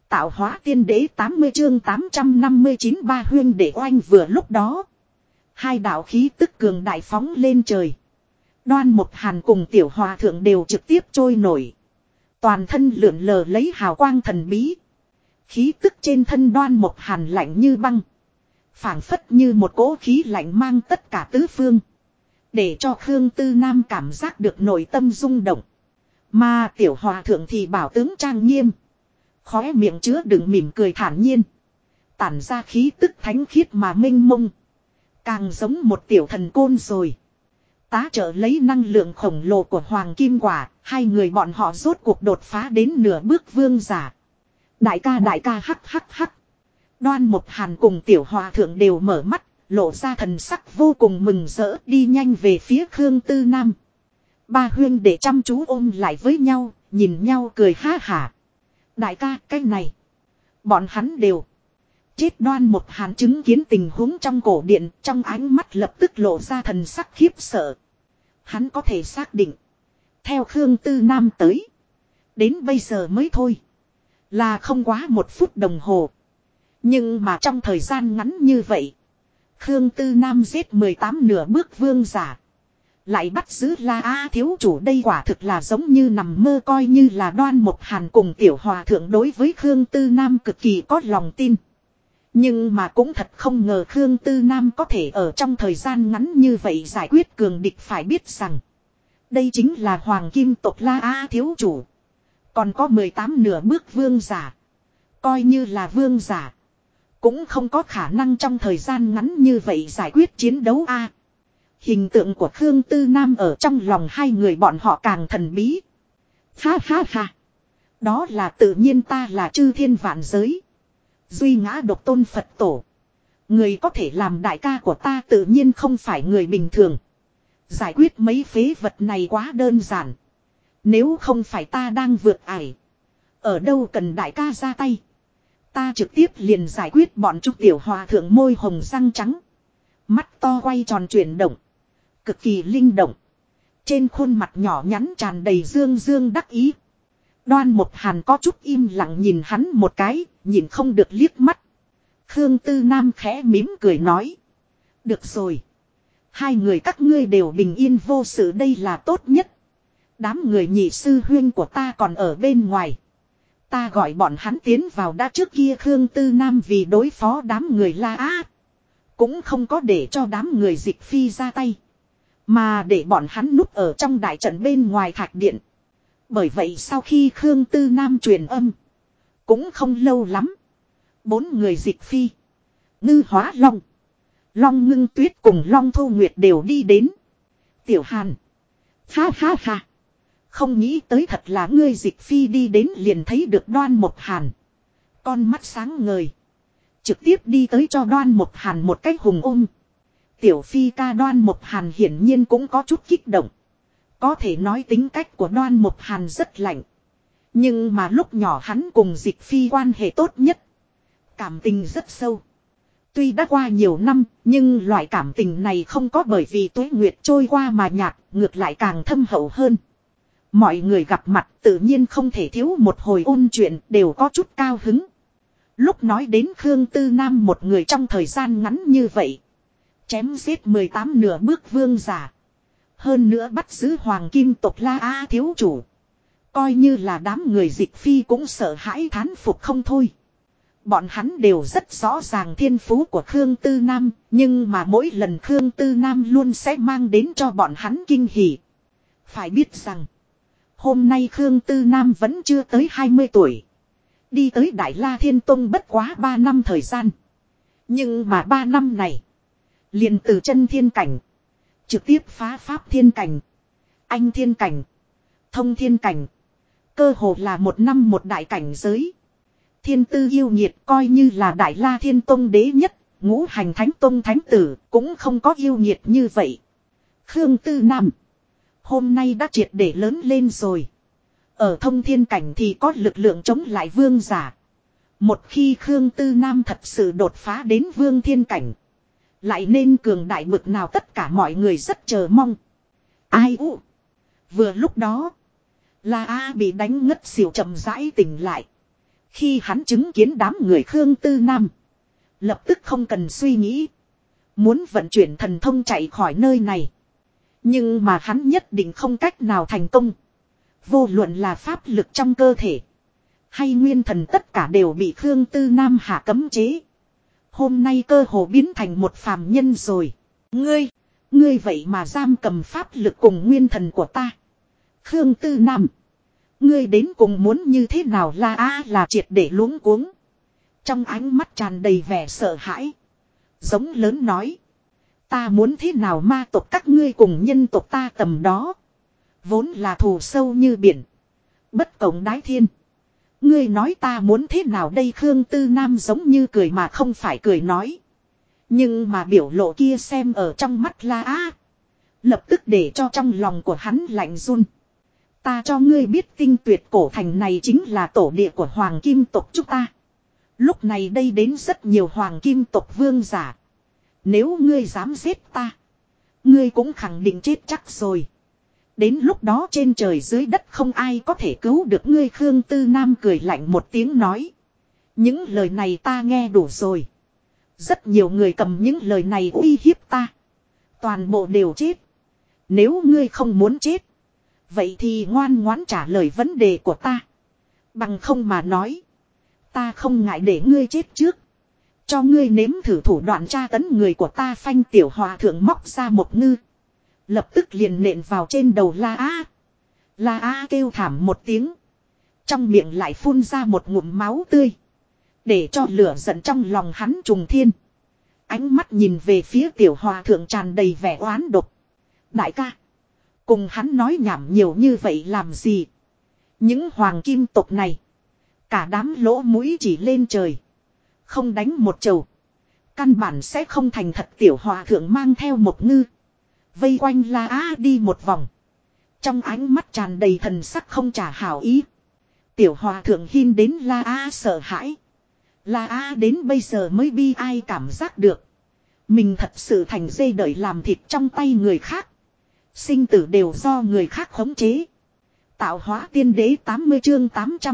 Tạo hóa tiên đế 80 chương 859 ba huyên để oanh vừa lúc đó. Hai đạo khí tức cường đại phóng lên trời. Đoan Một Hàn cùng Tiểu Hòa Thượng đều trực tiếp trôi nổi. Toàn thân lượn lờ lấy hào quang thần bí. Khí tức trên thân Đoan Một Hàn lạnh như băng. Phảng phất như một cỗ khí lạnh mang tất cả tứ phương. Để cho Khương Tư Nam cảm giác được nội tâm rung động. Mà Tiểu Hòa Thượng thì bảo tướng trang nghiêm. Khóe miệng chứa đựng mỉm cười thản nhiên. Tản ra khí tức thánh khiết mà mênh mông. Càng giống một tiểu thần côn rồi. Tá trợ lấy năng lượng khổng lồ của Hoàng Kim Quả. Hai người bọn họ rốt cuộc đột phá đến nửa bước vương giả. Đại ca hắc hắc hắc. Đoan Một Hàn cùng Tiểu Hòa Thượng đều mở mắt. Lộ ra thần sắc vô cùng mừng rỡ, đi nhanh về phía Khương Tư Nam. Ba huyên để chăm chú ôm lại với nhau. Nhìn nhau cười ha hả. Đại ca, cái này. Bọn hắn đều. Chết. Đoan Một Hàn chứng kiến tình huống trong cổ điện. Trong ánh mắt lập tức lộ ra thần sắc khiếp sợ. Hắn có thể xác định. Theo Khương Tư Nam tới. Đến bây giờ mới thôi. Là không quá 1 phút đồng hồ. Nhưng mà trong thời gian ngắn như vậy. Khương Tư Nam giết 18 nửa bước vương giả. Lại bắt giữ La A thiếu chủ, đây quả thực là giống như nằm mơ, coi như là Đoan Một Hàn cùng Tiểu Hòa Thượng đối với Khương Tư Nam cực kỳ có lòng tin. Nhưng mà cũng thật không ngờ Khương Tư Nam có thể ở trong thời gian ngắn như vậy giải quyết cường địch, phải biết rằng. Đây chính là Hoàng Kim tộc La A thiếu chủ. Còn có 18 nửa bước vương giả. Coi như là vương giả. Cũng không có khả năng trong thời gian ngắn như vậy giải quyết chiến đấu a. Hình tượng của Khương Tư Nam ở trong lòng hai người bọn họ càng thần bí. Ha ha ha. Đó là tự nhiên, ta là chư thiên vạn giới. Duy ngã độc tôn Phật tổ. Người có thể làm đại ca của ta tự nhiên không phải người bình thường. Giải quyết mấy phế vật này quá đơn giản. Nếu không phải ta đang vượt ải. Ở đâu cần đại ca ra tay. Ta trực tiếp liền giải quyết bọn chúng. Tiểu Hòa Thượng môi hồng răng trắng. Mắt to quay tròn chuyển động. Cực kỳ linh động. Trên khuôn mặt nhỏ nhắn tràn đầy dương dương đắc ý. Đoan Một Hàn có chút im lặng nhìn hắn một cái. Nhìn không được liếc mắt. Khương Tư Nam khẽ mím cười nói. Được rồi. Hai người các ngươi đều bình yên vô sự, đây là tốt nhất. Đám người nhị sư huynh của ta còn ở bên ngoài. Ta gọi bọn hắn tiến vào đã. Trước kia Khương Tư Nam vì đối phó đám người La Á. Cũng không có để cho đám người Dịch Phi ra tay. Mà để bọn hắn núp ở trong đại trận bên ngoài thạch điện. Bởi vậy sau khi Khương Tư Nam truyền âm. Cũng không lâu lắm. 4 người Dịch Phi. Ngư Hóa Long. Long Ngưng Tuyết cùng Long Thu Nguyệt đều đi đến. Tiểu Hàn. Ha ha ha. Không nghĩ tới thật là ngươi. Dịch Phi đi đến liền thấy được Đoan Một Hàn. Con mắt sáng ngời. Trực tiếp đi tới cho Đoan Một Hàn một cái hùng ôm. Tiểu Phi ca. Đoan Một Hàn hiển nhiên cũng có chút kích động. Có thể nói tính cách của Đoan Một Hàn rất lạnh. Nhưng mà lúc nhỏ hắn cùng Dịch Phi quan hệ tốt nhất. Cảm tình rất sâu. Tuy đã qua nhiều năm, nhưng loại cảm tình này không có bởi vì tuế nguyệt trôi qua mà nhạt, ngược lại càng thâm hậu hơn. Mọi người gặp mặt tự nhiên không thể thiếu một hồi ôn chuyện, đều có chút cao hứng. Lúc nói đến Khương Tư Nam một người trong thời gian ngắn như vậy. Chém giết 18 nửa bước vương giả. Hơn nữa bắt giữ Hoàng Kim tộc La A thiếu chủ. Coi như là đám người Dịch Phi cũng sợ hãi thán phục không thôi. Bọn hắn đều rất rõ ràng thiên phú của Khương Tư Nam. Nhưng mà mỗi lần Khương Tư Nam luôn sẽ mang đến cho bọn hắn kinh hỉ. Phải biết rằng. Hôm nay Khương Tư Nam vẫn chưa tới 20 tuổi. Đi tới Đại La Thiên Tông bất quá 3 năm thời gian. Nhưng mà 3 năm này. Liền từ chân thiên cảnh. Trực tiếp phá pháp thiên cảnh. Anh thiên cảnh. Thông thiên cảnh. Cơ hồ là 1 năm một đại cảnh giới. Thiên tư yêu nghiệt, coi như là Đại La Thiên Tông đế nhất. Ngũ hành thánh tông thánh tử cũng không có yêu nghiệt như vậy. Khương Tư Nam. Hôm nay đã triệt để lớn lên rồi. Ở thông thiên cảnh thì có lực lượng chống lại vương giả. Một khi Khương Tư Nam thật sự đột phá đến vương thiên cảnh. Lại nên cường đại bực nào, tất cả mọi người rất chờ mong. Ai u. Vừa lúc đó. La A bị đánh ngất xỉu chậm rãi tỉnh lại. Khi hắn chứng kiến đám người Khương Tư Nam. Lập tức không cần suy nghĩ. Muốn vận chuyển thần thông chạy khỏi nơi này. Nhưng mà hắn nhất định không cách nào thành công. Vô luận là pháp lực trong cơ thể. Hay nguyên thần tất cả đều bị Khương Tư Nam hạ cấm chế. Hôm nay cơ hồ biến thành một phàm nhân rồi. Ngươi vậy mà giam cầm pháp lực cùng nguyên thần của ta. Khương Tư Nam. Ngươi đến cùng muốn như thế nào là triệt để luống cuống. Trong ánh mắt tràn đầy vẻ sợ hãi. Giống lớn nói. Ta muốn thế nào ma tộc các ngươi cùng nhân tộc ta tầm đó. Vốn là thù sâu như biển. Bất cộng đái thiên. Ngươi nói ta muốn thế nào đây Khương Tư Nam giống như cười mà không phải cười nói. Nhưng mà biểu lộ kia xem ở trong mắt lập tức để cho trong lòng của hắn lạnh run. Ta cho ngươi biết tinh tuyệt cổ thành này chính là tổ địa của Hoàng Kim tộc chúng ta. Lúc này đây đến rất nhiều Hoàng Kim tộc vương giả. Nếu ngươi dám giết ta. Ngươi cũng khẳng định chết chắc rồi. Đến lúc đó trên trời dưới đất không ai có thể cứu được ngươi Khương Tư Nam cười lạnh một tiếng nói. Những lời này ta nghe đủ rồi. Rất nhiều người cầm những lời này uy hiếp ta. Toàn bộ đều chết. Nếu ngươi không muốn chết. Vậy thì ngoan ngoãn trả lời vấn đề của ta. Bằng không mà nói. Ta không ngại để ngươi chết trước. Cho ngươi nếm thử thủ đoạn tra tấn người của ta phanh tiểu hòa thượng móc ra một ngư. Lập tức liền nện vào trên đầu La Á kêu thảm một tiếng. Trong miệng lại phun ra một ngụm máu tươi. Để cho lửa giận trong lòng hắn trùng thiên. Ánh mắt nhìn về phía tiểu hòa thượng tràn đầy vẻ oán độc. Đại ca. Cùng hắn nói nhảm nhiều như vậy làm gì. Những hoàng kim tộc này. Cả đám lỗ mũi chỉ lên trời. Không đánh một chầu. Căn bản sẽ không thành thật tiểu hòa thượng mang theo một ngư. Vây quanh La Á đi một vòng. Trong ánh mắt tràn đầy thần sắc không trả hảo ý. Tiểu hòa thượng hin đến La Á sợ hãi. La Á đến bây giờ mới bi ai cảm giác được. Mình thật sự thành dây đợi làm thịt trong tay người khác. Sinh tử đều do người khác khống chế. Tạo hóa tiên đế 80 chương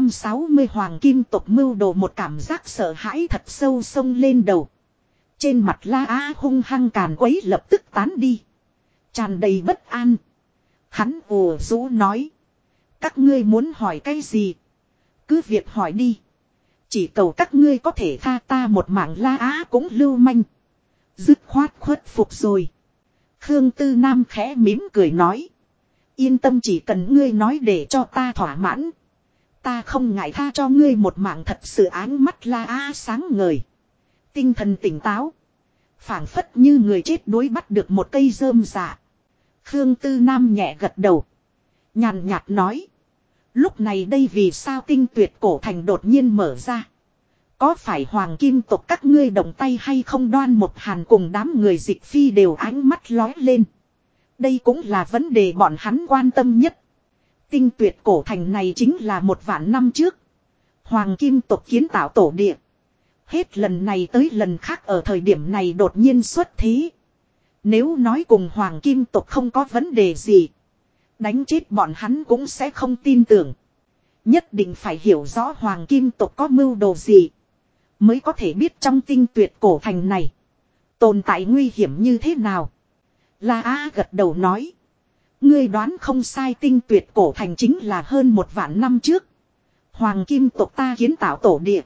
860 hoàng kim tộc mưu đồ một cảm giác sợ hãi thật sâu sông lên đầu. Trên mặt La Á hung hăng càn quấy lập tức tán đi. Tràn đầy bất an. Hắn ồ rũ nói. Các ngươi muốn hỏi cái gì? Cứ việc hỏi đi. Chỉ cầu các ngươi có thể tha ta một mạng La Á cũng lưu manh. Dứt khoát khuất phục rồi. Khương Tư Nam khẽ mỉm cười nói. Yên tâm chỉ cần ngươi nói để cho ta thỏa mãn. Ta không ngại tha cho ngươi một mạng thật sự ánh mắt La Á sáng ngời. Tinh thần tỉnh táo. Phảng phất như người chết đuối bắt được một cây rơm rạ. Khương Tư Nam nhẹ gật đầu. Nhàn nhạt nói. Lúc này đây vì sao tinh tuyệt cổ thành đột nhiên mở ra. Có phải hoàng kim tộc các ngươi động tay hay không Đoan một hàn cùng đám người dịch phi đều ánh mắt lói lên. Đây cũng là vấn đề bọn hắn quan tâm nhất. Tinh tuyệt cổ thành này chính là 1.000 năm trước. Hoàng kim tộc kiến tạo tổ địa. Hết lần này tới lần khác ở thời điểm này đột nhiên xuất thế. Nếu nói cùng hoàng kim tộc không có vấn đề gì. Đánh chết bọn hắn cũng sẽ không tin tưởng. Nhất định phải hiểu rõ hoàng kim tộc có mưu đồ gì. Mới có thể biết trong tinh tuyệt cổ thành này. Tồn tại nguy hiểm như thế nào. La Á gật đầu nói. Ngươi đoán không sai tinh tuyệt cổ thành chính là hơn 1.000 năm trước. Hoàng kim tộc ta kiến tạo tổ địa.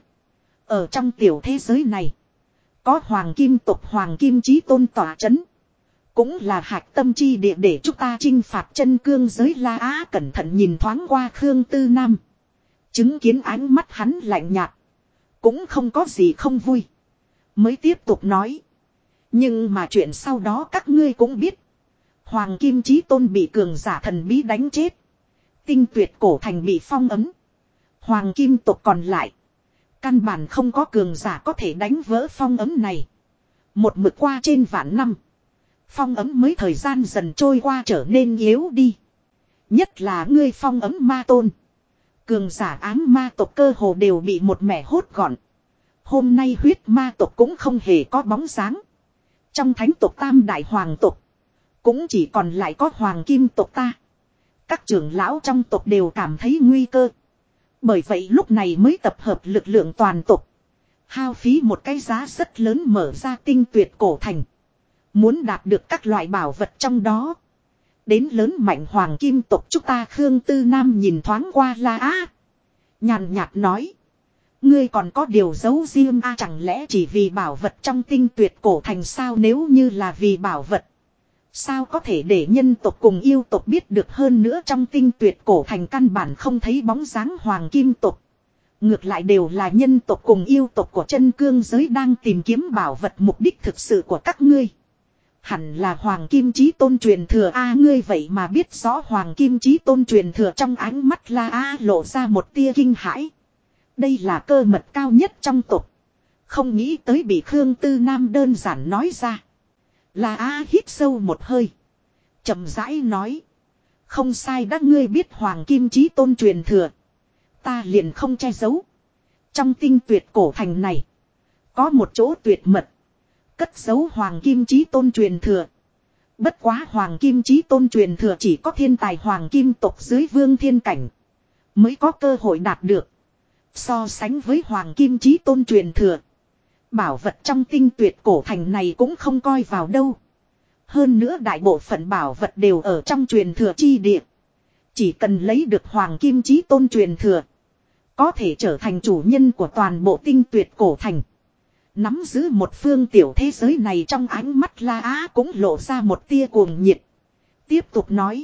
Ở trong tiểu thế giới này. Có hoàng kim tộc hoàng kim chí tôn tỏa chấn. Cũng là hạch tâm chi địa để chúng ta chinh phạt chân cương giới La Á cẩn thận nhìn thoáng qua Khương Tư Nam. Chứng kiến ánh mắt hắn lạnh nhạt. Cũng không có gì không vui. Mới tiếp tục nói. Nhưng mà chuyện sau đó các ngươi cũng biết. Hoàng Kim Chí Tôn bị cường giả thần bí đánh chết. Tinh tuyệt cổ thành bị phong ấn. Hoàng Kim tộc còn lại. Căn bản không có cường giả có thể đánh vỡ phong ấn này. Một mực qua trên vạn năm. Phong ấn mới thời gian dần trôi qua trở nên yếu đi. Nhất là ngươi phong ấn ma tôn. Cường giả ám ma tộc cơ hồ đều bị một mẻ hốt gọn. Hôm nay huyết ma tộc cũng không hề có bóng dáng. Trong thánh tộc tam đại hoàng tộc. Cũng chỉ còn lại có hoàng kim tộc ta. Các trưởng lão trong tộc đều cảm thấy nguy cơ. Bởi vậy lúc này mới tập hợp lực lượng toàn tộc. Hao phí một cái giá rất lớn mở ra tinh tuyệt cổ thành. Muốn đạt được các loại bảo vật trong đó. Đến lớn mạnh hoàng kim tộc chúng ta Khương Tư Nam nhìn thoáng qua La Á. Nhàn nhạt nói. Ngươi còn có điều giấu riêng chẳng lẽ chỉ vì bảo vật trong tinh tuyệt cổ thành sao nếu như là vì bảo vật. Sao có thể để nhân tộc cùng yêu tộc biết được hơn nữa trong tinh tuyệt cổ thành căn bản không thấy bóng dáng hoàng kim tộc. Ngược lại đều là nhân tộc cùng yêu tộc của chân cương giới đang tìm kiếm bảo vật mục đích thực sự của các ngươi. Hẳn là hoàng kim chí tôn truyền thừa ngươi vậy mà biết rõ hoàng kim chí tôn truyền thừa trong ánh mắt La lộ ra một tia kinh hãi. Đây là cơ mật cao nhất trong tộc. Không nghĩ tới bị Khương Tư Nam đơn giản nói ra. La hít sâu một hơi. Chậm rãi nói. Không sai đã ngươi biết hoàng kim chí tôn truyền thừa. Ta liền không che giấu. Trong tinh tuyệt cổ thành này. Có một chỗ tuyệt mật. Cất giấu hoàng kim chí tôn truyền thừa. Bất quá hoàng kim chí tôn truyền thừa chỉ có thiên tài hoàng kim tộc dưới vương thiên cảnh. Mới có cơ hội đạt được. So sánh với hoàng kim chí tôn truyền thừa. Bảo vật trong tinh tuyệt cổ thành này cũng không coi vào đâu. Hơn nữa đại bộ phận bảo vật đều ở trong truyền thừa chi địa. Chỉ cần lấy được hoàng kim chí tôn truyền thừa. Có thể trở thành chủ nhân của toàn bộ tinh tuyệt cổ thành. Nắm giữ một phương tiểu thế giới này trong ánh mắt La cũng lộ ra một tia cuồng nhiệt. Tiếp tục nói.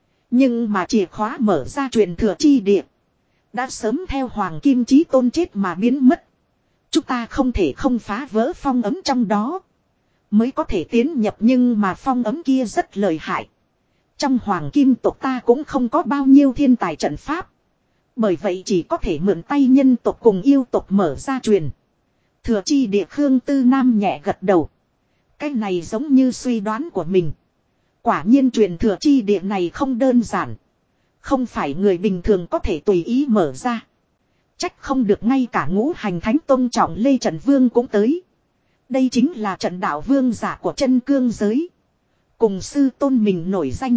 Nhưng mà chìa khóa mở ra truyền thừa chi địa. Đã sớm theo hoàng kim chí tôn chết mà biến mất. Chúng ta không thể không phá vỡ phong ấm trong đó. Mới có thể tiến nhập nhưng mà phong ấm kia rất lợi hại. Trong hoàng kim tộc ta cũng không có bao nhiêu thiên tài trận pháp. Bởi vậy chỉ có thể mượn tay nhân tộc cùng yêu tộc mở ra truyền. Thừa chi địa Khương Tư Nam nhẹ gật đầu. Cái này giống như suy đoán của mình. Quả nhiên truyền thừa chi địa này không đơn giản. Không phải người bình thường có thể tùy ý mở ra. Trách không được ngay cả ngũ hành thánh tôn trọng Lê Trận Vương cũng tới. Đây chính là trận đạo vương giả của chân cương giới. Cùng sư tôn mình nổi danh.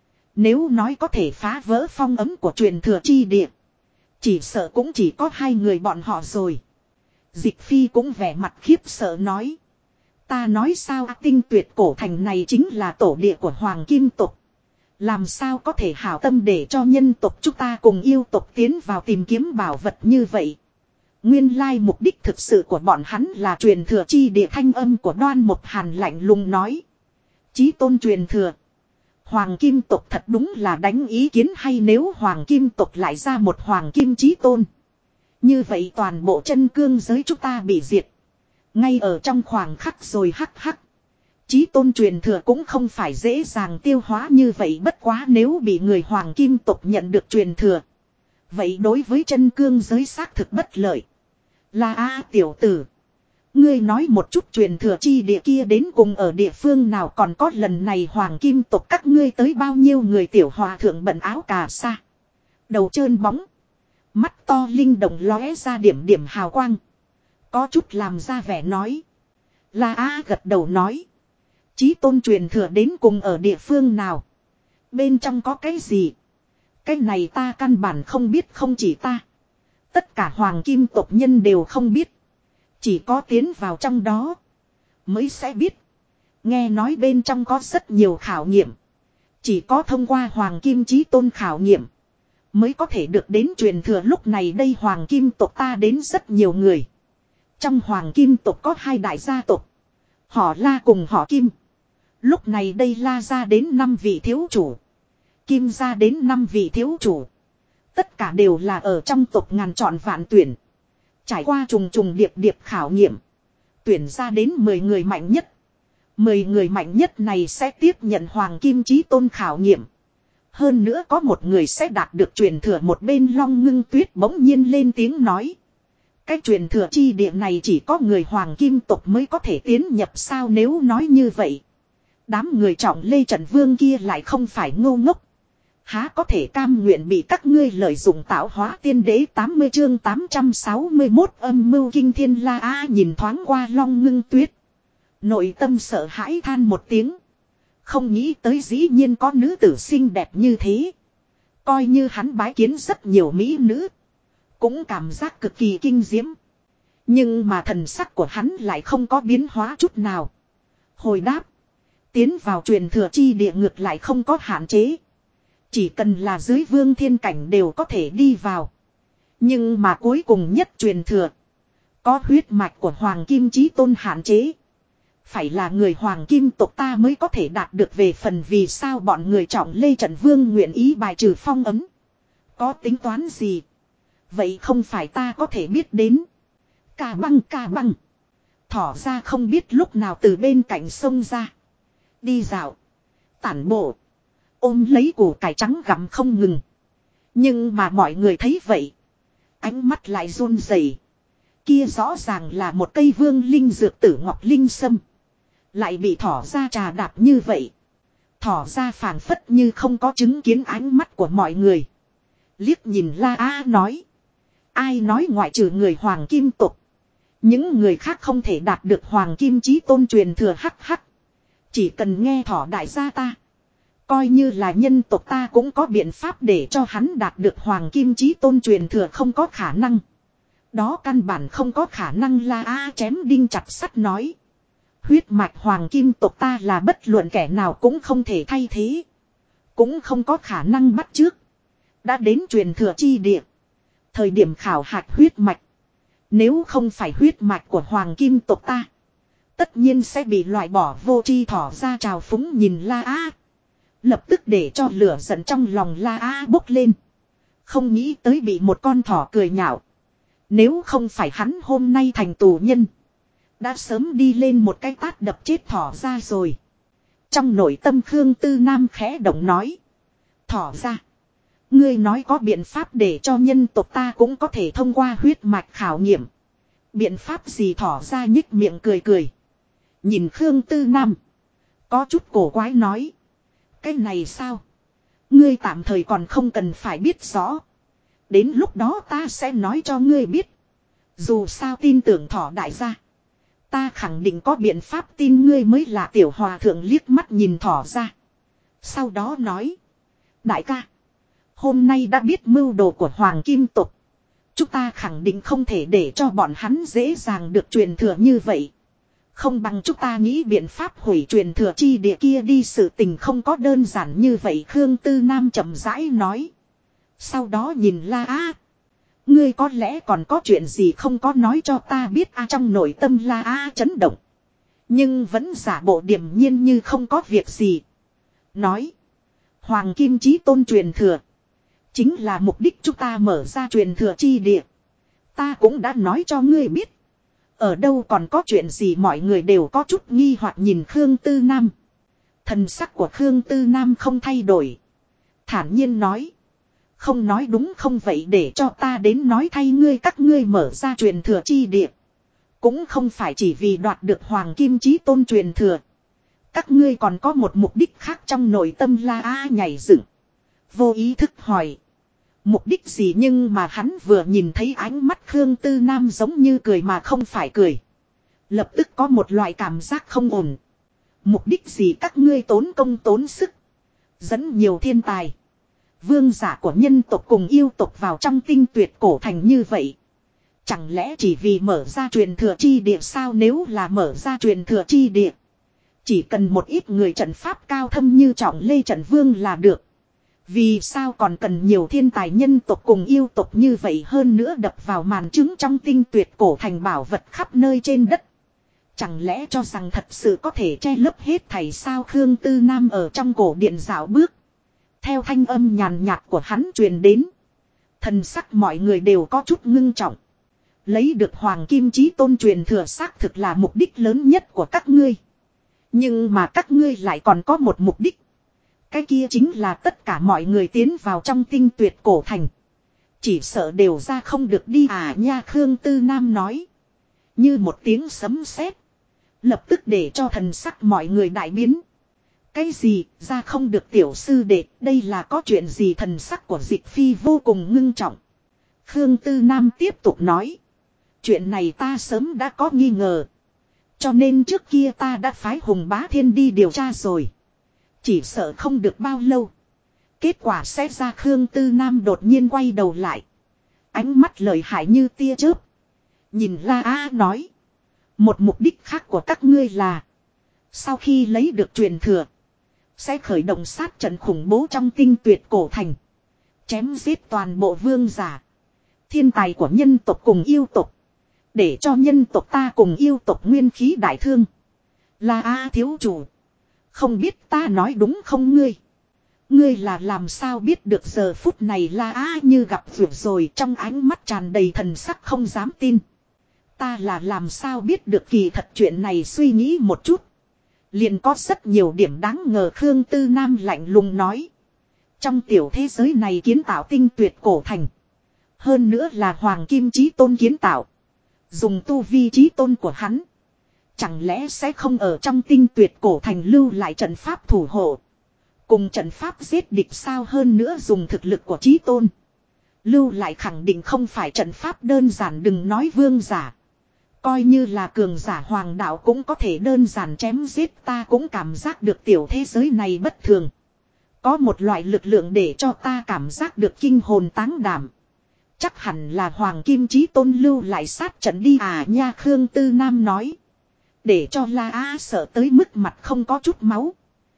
Nếu nói có thể phá vỡ phong ấm của truyền thừa chi địa. Chỉ sợ cũng chỉ có hai người bọn họ rồi. Dịch Phi cũng vẻ mặt khiếp sợ nói. Ta nói sao tinh tuyệt cổ thành này chính là tổ địa của hoàng kim tộc. Làm sao có thể hảo tâm để cho nhân tộc chúng ta cùng yêu tộc tiến vào tìm kiếm bảo vật như vậy. Nguyên lai mục đích thực sự của bọn hắn là truyền thừa chi địa thanh âm của Đoan Một Hàn lạnh lùng nói. Chí tôn truyền thừa. Hoàng kim tộc thật đúng là đánh ý kiến hay nếu hoàng kim tộc lại ra một hoàng kim chí tôn. Như vậy toàn bộ chân cương giới chúng ta bị diệt. Ngay ở trong khoảng khắc rồi hắc hắc. Chí tôn truyền thừa cũng không phải dễ dàng tiêu hóa như vậy bất quá nếu bị người hoàng kim tộc nhận được truyền thừa. Vậy đối với chân cương giới xác thực bất lợi. Là tiểu tử. Ngươi nói một chút truyền thừa chi địa kia đến cùng ở địa phương nào còn có lần này hoàng kim tộc các ngươi tới bao nhiêu người tiểu hòa thượng bận áo cà sa. Đầu trơn bóng. Mắt to linh động lóe ra điểm điểm hào quang. Có chút làm ra vẻ nói. La gật đầu nói. Chí tôn truyền thừa đến cùng ở địa phương nào. Bên trong có cái gì. Cái này ta căn bản không biết không chỉ ta. Tất cả hoàng kim tộc nhân đều không biết. Chỉ có tiến vào trong đó. Mới sẽ biết. Nghe nói bên trong có rất nhiều khảo nghiệm. Chỉ có thông qua hoàng kim chí tôn khảo nghiệm. Mới có thể được đến truyền thừa lúc này đây hoàng kim tộc ta đến rất nhiều người. Trong hoàng kim tộc có hai đại gia tộc. Họ La cùng họ Kim. Lúc này đây La ra đến 5 vị thiếu chủ. Kim ra đến 5 vị thiếu chủ. Tất cả đều là ở trong tộc ngàn chọn vạn tuyển. Trải qua trùng trùng điệp điệp khảo nghiệm. Tuyển ra đến 10 người mạnh nhất. 10 người mạnh nhất này sẽ tiếp nhận hoàng kim chí tôn khảo nghiệm. Hơn nữa có một người sẽ đạt được truyền thừa một bên Long Ngưng Tuyết bỗng nhiên lên tiếng nói. Cái truyền thừa chi địa này chỉ có người hoàng kim tộc mới có thể tiến nhập sao nếu nói như vậy. Đám người trọng Lê Trận Vương kia lại không phải ngu ngốc. Há có thể cam nguyện bị các ngươi lợi dụng tạo hóa tiên đế 80 chương 861 âm mưu kinh thiên La nhìn thoáng qua Long Ngưng Tuyết. Nội tâm sợ hãi than một tiếng. Không nghĩ tới dĩ nhiên có nữ tử xinh đẹp như thế. Coi như hắn bái kiến rất nhiều mỹ nữ. cũng cảm giác cực kỳ kinh diễm. Nhưng mà thần sắc của hắn lại không có biến hóa chút nào. Hồi đáp. Tiến vào truyền thừa chi địa ngược lại không có hạn chế. Chỉ cần là dưới vương thiên cảnh đều có thể đi vào. Nhưng mà cuối cùng nhất truyền thừa. Có huyết mạch của Hoàng Kim Chí Tôn hạn chế. Phải là người Hoàng Kim tộc ta mới có thể đạt được về phần vì sao bọn người trọng Lê Trận Vương nguyện ý bài trừ phong ấm. Có tính toán gì? Vậy không phải ta có thể biết đến. Ca băng. Thỏ ra không biết lúc nào từ bên cạnh sông ra. Đi dạo. Tản bộ. Ôm lấy củ cải trắng gặm không ngừng. Nhưng mà mọi người thấy vậy. Ánh mắt lại run rẩy. Kia rõ ràng là một cây vương linh dược tử ngọc linh sâm. Lại bị thỏ ra trà đạp như vậy. Thỏ ra phảng phất như không có chứng kiến ánh mắt của mọi người. Liếc nhìn La Á nói. Ai nói ngoại trừ người Hoàng Kim tộc. Những người khác không thể đạt được Hoàng Kim Chí Tôn truyền thừa hắc hắc. Chỉ cần nghe thỏ đại gia ta. Coi như là nhân tộc ta cũng có biện pháp để cho hắn đạt được Hoàng Kim Chí Tôn truyền thừa không có khả năng. Đó căn bản không có khả năng. La Á chém đinh chặt sắt nói. Huyết mạch Hoàng Kim tộc ta là bất luận kẻ nào cũng không thể thay thế. Cũng không có khả năng bắt chước. Đã đến truyền thừa chi địa. Thời điểm khảo hạch huyết mạch. Nếu không phải huyết mạch của Hoàng Kim tộc ta. Tất nhiên sẽ bị loại bỏ. Vô tri thỏ ra trào phúng nhìn La Á. Lập tức để cho lửa giận trong lòng La Á bốc lên. Không nghĩ tới bị một con thỏ cười nhạo. Nếu không phải hắn hôm nay thành tù nhân. Đã sớm đi lên một cái tát đập chết thỏ ra rồi. Trong nội tâm Khương Tư Nam khẽ động nói. Thỏ ra. Ngươi nói có biện pháp để cho nhân tộc ta cũng có thể thông qua huyết mạch khảo nghiệm. Biện pháp gì? Thỏ ra nhích miệng cười cười. Nhìn Khương Tư Nam. Có chút cổ quái nói. Cái này sao? Ngươi tạm thời còn không cần phải biết rõ. Đến lúc đó ta sẽ nói cho ngươi biết. Dù sao tin tưởng thỏ đại gia. Ta khẳng định có biện pháp tin ngươi mới là. Tiểu hòa thượng liếc mắt nhìn thỏ ra. Sau đó nói. Đại ca. Hôm nay đã biết mưu đồ của Hoàng Kim tộc. Chúng ta khẳng định không thể để cho bọn hắn dễ dàng được truyền thừa như vậy. Không bằng chúng ta nghĩ biện pháp hủy truyền thừa chi địa kia đi. Sự tình không có đơn giản như vậy. Khương Tư Nam chậm rãi nói. Sau đó nhìn La Á. Ngươi có lẽ còn có chuyện gì không có nói cho ta biết trong nội tâm La Á chấn động. Nhưng vẫn giả bộ điềm nhiên như không có việc gì. Nói. Hoàng Kim Chí Tôn truyền thừa. Chính là mục đích chúng ta mở ra truyền thừa chi địa. Ta cũng đã nói cho ngươi biết. Ở đâu còn có chuyện gì? Mọi người đều có chút nghi hoặc nhìn Khương Tư Nam. Thần sắc của Khương Tư Nam không thay đổi. Thản nhiên nói. Không nói đúng không vậy để cho ta đến nói thay ngươi. Các ngươi mở ra truyền thừa chi địa. Cũng không phải chỉ vì đoạt được Hoàng Kim Chí Tôn truyền thừa. Các ngươi còn có một mục đích khác. Trong nội tâm La Á nhảy dựng. Vô ý thức hỏi. Mục đích gì? Nhưng mà hắn vừa nhìn thấy ánh mắt Khương Tư Nam giống như cười mà không phải cười. Lập tức có một loại cảm giác không ổn. Mục đích gì? Các ngươi tốn công tốn sức. Dẫn nhiều thiên tài. Vương giả của nhân tộc cùng yêu tộc vào trong tinh tuyệt cổ thành như vậy. Chẳng lẽ chỉ vì mở ra truyền thừa chi địa sao? Nếu là mở ra truyền thừa chi địa. Chỉ cần một ít người trận pháp cao thâm như Trọng Lê Trận Vương là được. Vì sao còn cần nhiều thiên tài nhân tộc cùng yêu tộc như vậy? Hơn nữa đập vào màn trứng trong tinh tuyệt cổ thành bảo vật khắp nơi trên đất. Chẳng lẽ cho rằng thật sự có thể che lấp hết thảy sao? Khương Tư Nam ở trong cổ điện dạo bước. Theo thanh âm nhàn nhạt của hắn truyền đến. Thần sắc mọi người đều có chút ngưng trọng. Lấy được Hoàng Kim Chí Tôn truyền thừa xác thực là mục đích lớn nhất của các ngươi. Nhưng mà các ngươi lại còn có một mục đích. Cái kia chính là tất cả mọi người tiến vào trong tinh tuyệt cổ thành. Chỉ sợ đều ra không được đi nha. Khương Tư Nam nói. Như một tiếng sấm sét. Lập tức để cho thần sắc mọi người đại biến. Cái gì ra không được tiểu sư đệ? Đây là có chuyện gì? Thần sắc của Dịch Phi vô cùng ngưng trọng. Khương Tư Nam tiếp tục nói. Chuyện này ta sớm đã có nghi ngờ. Cho nên trước kia ta đã phái Hùng Bá Thiên đi điều tra rồi. Chỉ sợ không được bao lâu. Kết quả sẽ ra. Khương Tư Nam đột nhiên quay đầu lại. Ánh mắt lợi hại như tia chớp. Nhìn La Á nói. Một mục đích khác của các ngươi là. Sau khi lấy được truyền thừa. Sẽ khởi động sát trận khủng bố trong tinh tuyệt cổ thành. Chém giết toàn bộ vương giả. Thiên tài của nhân tộc cùng yêu tộc. Để cho nhân tộc ta cùng yêu tộc nguyên khí đại thương. La Á thiếu chủ. Không biết ta nói đúng không ngươi? Ngươi là làm sao biết được giờ phút này La Á như gặp vượt rồi, trong ánh mắt tràn đầy thần sắc không dám tin. Ta là làm sao biết được, kỳ thật chuyện này suy nghĩ một chút. Liền có rất nhiều điểm đáng ngờ. Khương Tư Nam lạnh lùng nói. Trong tiểu thế giới này kiến tạo tinh tuyệt cổ thành. Hơn nữa là Hoàng Kim Chí Tôn kiến tạo. Dùng tu vi chí tôn của hắn. Chẳng lẽ sẽ không ở trong tinh tuyệt cổ thành lưu lại trận pháp thủ hộ. Cùng trận pháp giết địch sao, hơn nữa dùng thực lực của chí tôn. Lưu lại khẳng định không phải trận pháp đơn giản, đừng nói vương giả. Coi như là cường giả hoàng đạo cũng có thể đơn giản chém giết. Ta cũng cảm giác được tiểu thế giới này bất thường. Có một loại lực lượng để cho ta cảm giác được kinh hồn táng đảm. Chắc hẳn là Hoàng Kim Chí Tôn lưu lại sát trận đi à nha. Khương Tư Nam nói. Để cho La Á sợ tới mức mặt không có chút máu.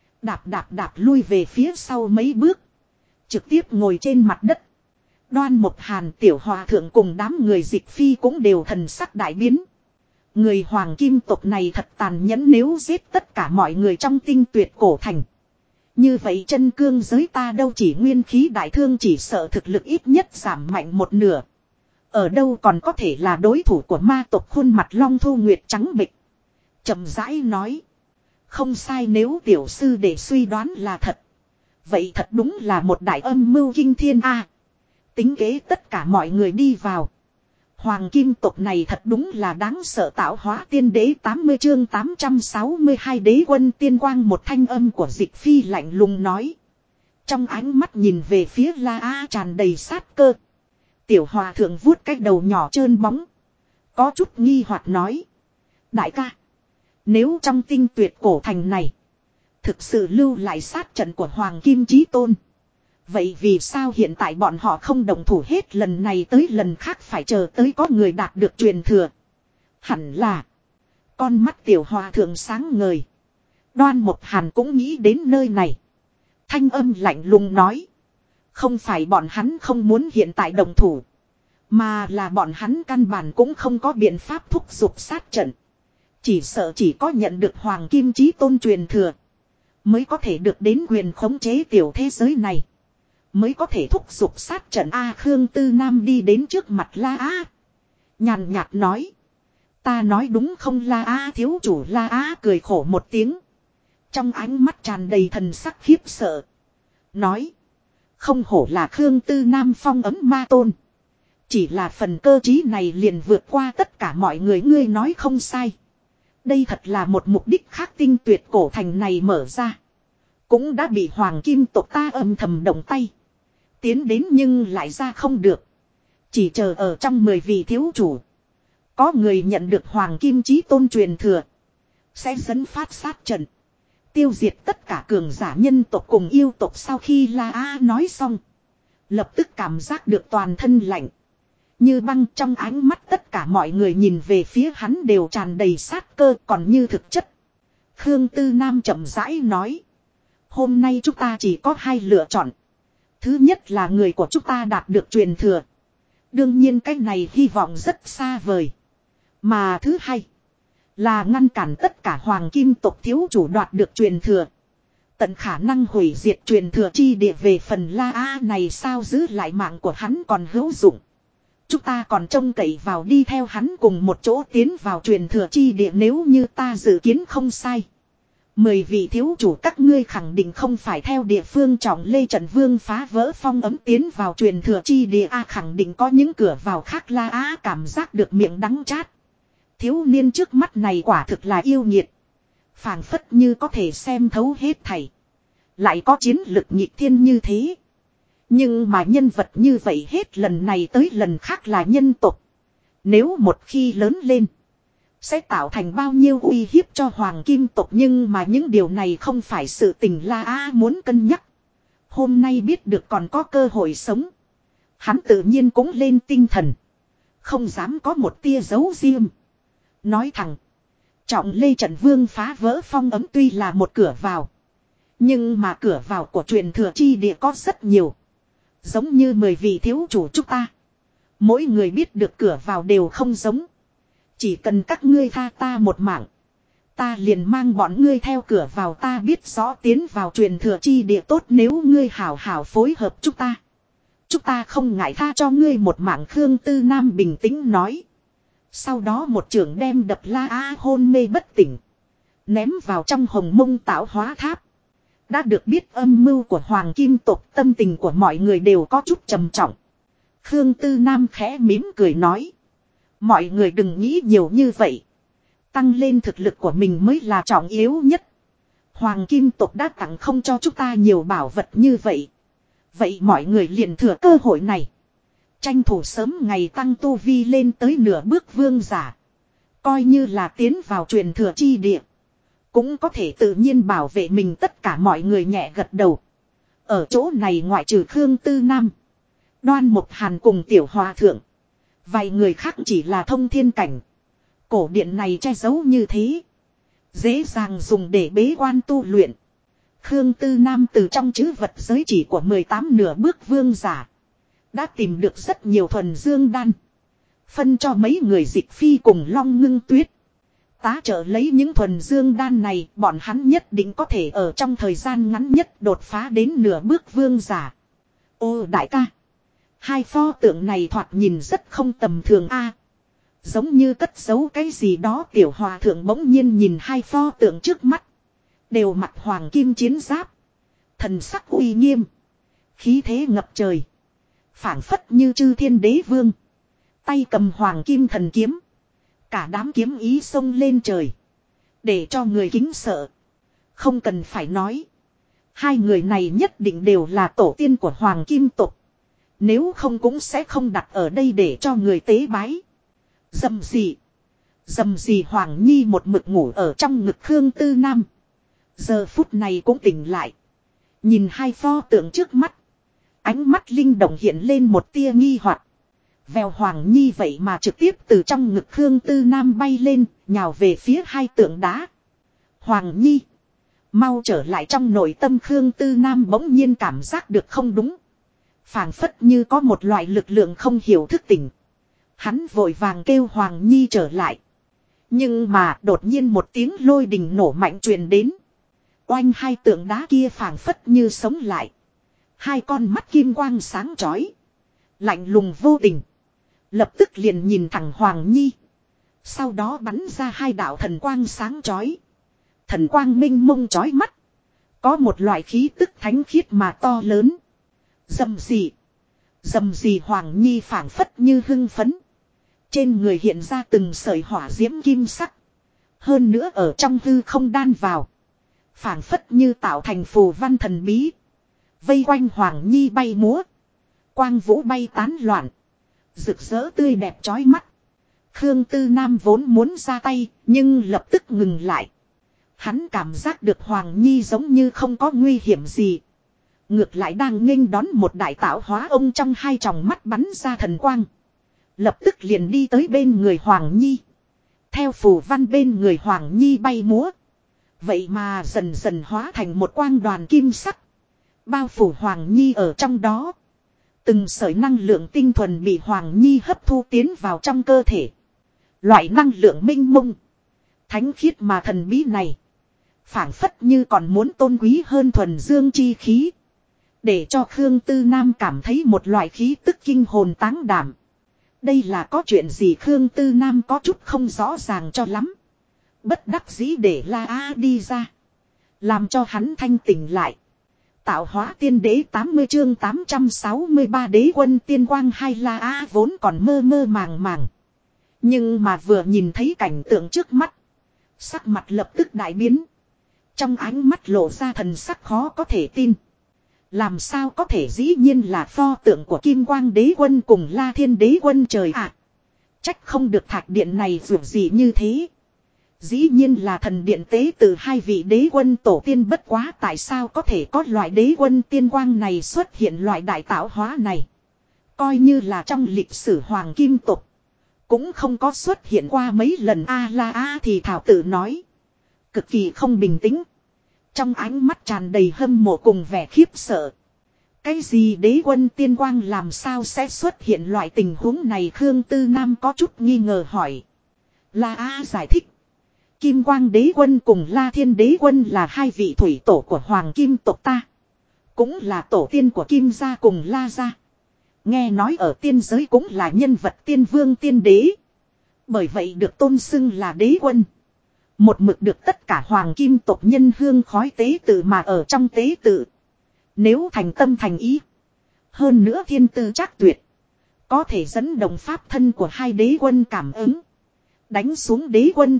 Đạp lui về phía sau mấy bước. Trực tiếp ngồi trên mặt đất. Đoan Một Hàn, Tiểu Hòa Thượng cùng đám người Dịch Phi cũng đều thần sắc đại biến. Người Hoàng Kim tộc này thật tàn nhẫn, nếu giết tất cả mọi người trong tinh tuyệt cổ thành. Như vậy chân cương giới ta đâu chỉ nguyên khí đại thương, chỉ sợ thực lực ít nhất giảm mạnh một nửa. Ở đâu còn có thể là đối thủ của ma tộc. Khuôn mặt Long Thu Nguyệt trắng bệch. Chậm rãi nói. Không sai, nếu tiểu sư để suy đoán là thật. Vậy thật đúng là một đại âm mưu kinh thiên a. Tính kế tất cả mọi người đi vào. Hoàng Kim tộc này thật đúng là đáng sợ. Tạo hóa tiên đế 80 chương 862 đế quân tiên quang. Một thanh âm của Dịch Phi lạnh lùng nói. Trong ánh mắt nhìn về phía La Á tràn đầy sát cơ. Tiểu Hòa Thượng vuốt cái đầu nhỏ trơn bóng. Có chút nghi hoặc nói. Đại ca. Nếu trong tinh tuyệt cổ thành này. Thực sự lưu lại sát trận của Hoàng Kim Chí Tôn. Vậy vì sao hiện tại bọn họ không động thủ hết lần này tới lần khác, phải chờ tới có người đạt được truyền thừa? Hẳn là. Con mắt Tiểu Hòa Thượng sáng ngời. Đoan Một Hàn cũng nghĩ đến nơi này. Thanh âm lạnh lùng nói. Không phải bọn hắn không muốn hiện tại động thủ. Mà là bọn hắn căn bản cũng không có biện pháp thúc giục sát trận. Chỉ sợ chỉ có nhận được Hoàng Kim Chí Tôn truyền thừa. Mới có thể được đến quyền khống chế tiểu thế giới này. Mới có thể thúc giục sát trận A. Khương Tư Nam đi đến trước mặt La Á. Nhàn nhạt nói. Ta nói đúng không La Á thiếu chủ? La Á cười khổ một tiếng. Trong ánh mắt tràn đầy thần sắc khiếp sợ. Nói. Không hổ là Khương Tư Nam phong ấm ma tôn. Chỉ là phần cơ trí này liền vượt qua tất cả mọi người. Ngươi nói không sai. Đây thật là một mục đích khác. Tinh tuyệt cổ thành này mở ra. Cũng đã bị Hoàng Kim tộc ta âm thầm động tay. Tiến đến nhưng lại ra không được. Chỉ chờ ở trong 10 vị thiếu chủ. Có người nhận được Hoàng Kim Chí Tôn truyền thừa. Sẽ dẫn phát sát trận. Tiêu diệt tất cả cường giả nhân tộc cùng yêu tộc. Sau khi La Á nói xong. Lập tức cảm giác được toàn thân lạnh. Như băng. Trong ánh mắt tất cả mọi người nhìn về phía hắn đều tràn đầy sát cơ, còn như thực chất. Khương Tư Nam chậm rãi nói. Hôm nay chúng ta chỉ có 2 lựa chọn. Thứ nhất là người của chúng ta đạt được truyền thừa. Đương nhiên cái này hy vọng rất xa vời. Mà thứ hai là ngăn cản tất cả Hoàng Kim tộc thiếu chủ đoạt được truyền thừa. Tận khả năng hủy diệt truyền thừa chi địa. Về phần La Á này sao giữ lại mạng của hắn còn hữu dụng. Chúng ta còn trông cậy vào đi theo hắn cùng một chỗ tiến vào truyền thừa chi địa. Nếu như ta dự kiến không sai. 10 vị thiếu chủ các ngươi khẳng định không phải theo địa phương trọng lê trận vương phá vỡ phong ấm tiến vào truyền thừa chi địa. Khẳng định có những cửa vào khác. La Á cảm giác được miệng đắng chát. Thiếu niên trước mắt này quả thực là yêu nghiệt. Phảng phất như có thể xem thấu hết thảy. Lại có chiến lực nhịp thiên như thế. Nhưng mà nhân vật như vậy hết lần này tới lần khác là nhân tộc. Nếu một khi lớn lên. Sẽ tạo thành bao nhiêu uy hiếp cho Hoàng Kim tộc. Nhưng mà những điều này không phải sự tình La Á muốn cân nhắc. Hôm nay biết được còn có cơ hội sống. Hắn tự nhiên cũng lên tinh thần. Không dám có một tia giấu riêng. Nói thẳng. Trọng Lê Trận Vương phá vỡ phong ấm tuy là một cửa vào. Nhưng mà cửa vào của truyền thừa chi địa có rất nhiều. Giống như 10 vị thiếu chủ chúng ta. Mỗi người biết được cửa vào đều không giống. Chỉ cần các ngươi tha ta một mạng. Ta liền mang bọn ngươi theo cửa vào, ta biết rõ tiến vào truyền thừa chi địa tốt, nếu ngươi hảo hảo phối hợp chúng ta. Chúng ta không ngại tha cho ngươi một mạng. Khương Tư Nam bình tĩnh nói. Sau đó một chưởng đem đập La Á hôn mê bất tỉnh. Ném vào trong Hồng Mông Tạo Hóa Tháp. Đã được biết âm mưu của Hoàng Kim tộc, tâm tình của mọi người đều có chút trầm trọng. Khương Tư Nam khẽ mỉm cười nói. Mọi người đừng nghĩ nhiều như vậy. Tăng lên thực lực của mình mới là trọng yếu nhất. Hoàng Kim tộc đã tặng không cho chúng ta nhiều bảo vật như vậy. Vậy mọi người liền thừa cơ hội này. Tranh thủ sớm ngày tăng tu vi lên tới nửa bước vương giả. Coi như là tiến vào truyền thừa chi địa. Cũng có thể tự nhiên bảo vệ mình. Tất cả mọi người nhẹ gật đầu. Ở chỗ này ngoại trừ Khương Tư Nam, Đoan Mục Hàn cùng Tiểu Hòa Thượng, vài người khác chỉ là thông thiên cảnh. Cổ điện này che giấu như thế, dễ dàng dùng để bế quan tu luyện. Khương Tư Nam từ trong trữ vật giới chỉ của 18 nửa bước vương giả đã tìm được rất nhiều thuần dương đan. Phân cho mấy người Dịch Phi cùng Long Ngưng Tuyết. Tá trợ lấy những thuần dương đan này, bọn hắn nhất định có thể ở trong thời gian ngắn nhất đột phá đến nửa bước vương giả. Ô đại ca, hai pho tượng này thoạt nhìn rất không tầm thường a. Giống như cất giấu cái gì đó. Tiểu Hòa Thượng bỗng nhiên nhìn hai pho tượng trước mắt. Đều mặc hoàng kim chiến giáp. Thần sắc uy nghiêm. Khí thế ngập trời. Phảng phất như chư thiên đế vương. Tay cầm hoàng kim thần kiếm. Cả đám kiếm ý xông lên trời. Để cho người kính sợ. Không cần phải nói. Hai người này nhất định đều là tổ tiên của Hoàng Kim tộc. Nếu không cũng sẽ không đặt ở đây để cho người tế bái. Dầm gì. Dầm gì Hoàng Nhi một mực ngủ ở trong ngực Khương Tư Nam. Giờ phút này cũng tỉnh lại. Nhìn hai pho tượng trước mắt. Ánh mắt linh động hiện lên một tia nghi hoặc. Vèo Hoàng Nhi vậy mà trực tiếp từ trong ngực Khương Tư Nam bay lên, nhào về phía hai tượng đá. Hoàng Nhi, mau trở lại. Trong nội tâm Khương Tư Nam bỗng nhiên cảm giác được không đúng. Phảng phất như có một loại lực lượng không hiểu thức tỉnh. Hắn vội vàng kêu Hoàng Nhi trở lại. Nhưng mà đột nhiên một tiếng lôi đình nổ mạnh truyền đến. Oanh, hai tượng đá kia phảng phất như sống lại. Hai con mắt kim quang sáng chói, lạnh lùng vô tình. Lập tức liền nhìn thẳng Hoàng Nhi. Sau đó bắn ra hai đạo thần quang sáng chói. Thần quang minh mông chói mắt. Có một loại khí tức thánh khiết mà to lớn. Dầm gì. Dầm gì Hoàng Nhi phảng phất như hưng phấn. Trên người hiện ra từng sợi hỏa diễm kim sắc. Hơn nữa ở trong hư không đan vào. Phảng phất như tạo thành phù văn thần bí. Vây quanh Hoàng Nhi bay múa. Quang vũ bay tán loạn. Rực rỡ tươi đẹp chói mắt. Khương Tư Nam vốn muốn ra tay, nhưng lập tức ngừng lại. Hắn cảm giác được Hoàng Nhi giống như không có nguy hiểm gì. Ngược lại đang nghênh đón một đại tạo hóa. Ông trong hai tròng mắt bắn ra thần quang. Lập tức liền đi tới bên người Hoàng Nhi. Theo phù văn bên người Hoàng Nhi bay múa. Vậy mà dần dần hóa thành một quang đoàn kim sắc. Bao phủ Hoàng Nhi ở trong đó. Từng sợi năng lượng tinh thuần bị Hoàng Nhi hấp thu tiến vào trong cơ thể. Loại năng lượng minh mông, thánh khiết mà thần bí này. Phảng phất như còn muốn tôn quý hơn thuần dương chi khí. Để cho Khương Tư Nam cảm thấy một loại khí tức kinh hồn táng đảm. Đây là có chuyện gì? Khương Tư Nam có chút không rõ ràng cho lắm. Bất đắc dĩ để La Á đi ra. Làm cho hắn thanh tỉnh lại. Tạo hóa tiên đế 80 chương 863 đế quân tiên quang hai. La Á vốn còn mơ mơ màng màng. Nhưng mà vừa nhìn thấy cảnh tượng trước mắt. Sắc mặt lập tức đại biến. Trong ánh mắt lộ ra thần sắc khó có thể tin. Làm sao có thể, dĩ nhiên là pho tượng của Kim Quang đế quân cùng La Thiên đế quân trời ạ. Trách không được thạch điện này dù gì như thế. Dĩ nhiên là thần điện tế từ hai vị đế quân tổ tiên, bất quá tại sao có thể có loại đế quân tiên quang này xuất hiện, loại đại tạo hóa này. Coi như là trong lịch sử hoàng kim tộc. Cũng không có xuất hiện qua mấy lần a la a thì thảo tự nói. Cực kỳ không bình tĩnh. Trong ánh mắt tràn đầy hâm mộ cùng vẻ khiếp sợ. Cái gì đế quân tiên quang làm sao sẽ xuất hiện loại tình huống này Khương Tư Nam có chút nghi ngờ hỏi. La A giải thích. Kim quang đế quân cùng La Thiên đế quân là hai vị thủy tổ của hoàng kim tộc ta. Cũng là tổ tiên của Kim gia cùng La gia. Nghe nói ở tiên giới cũng là nhân vật tiên vương tiên đế. Bởi vậy được tôn xưng là đế quân. Một mực được tất cả hoàng kim tộc nhân hương khói tế tự mà ở trong tế tự. Nếu thành tâm thành ý. Hơn nữa thiên tư chắc tuyệt. Có thể dẫn động pháp thân của hai đế quân cảm ứng. Đánh xuống đế quân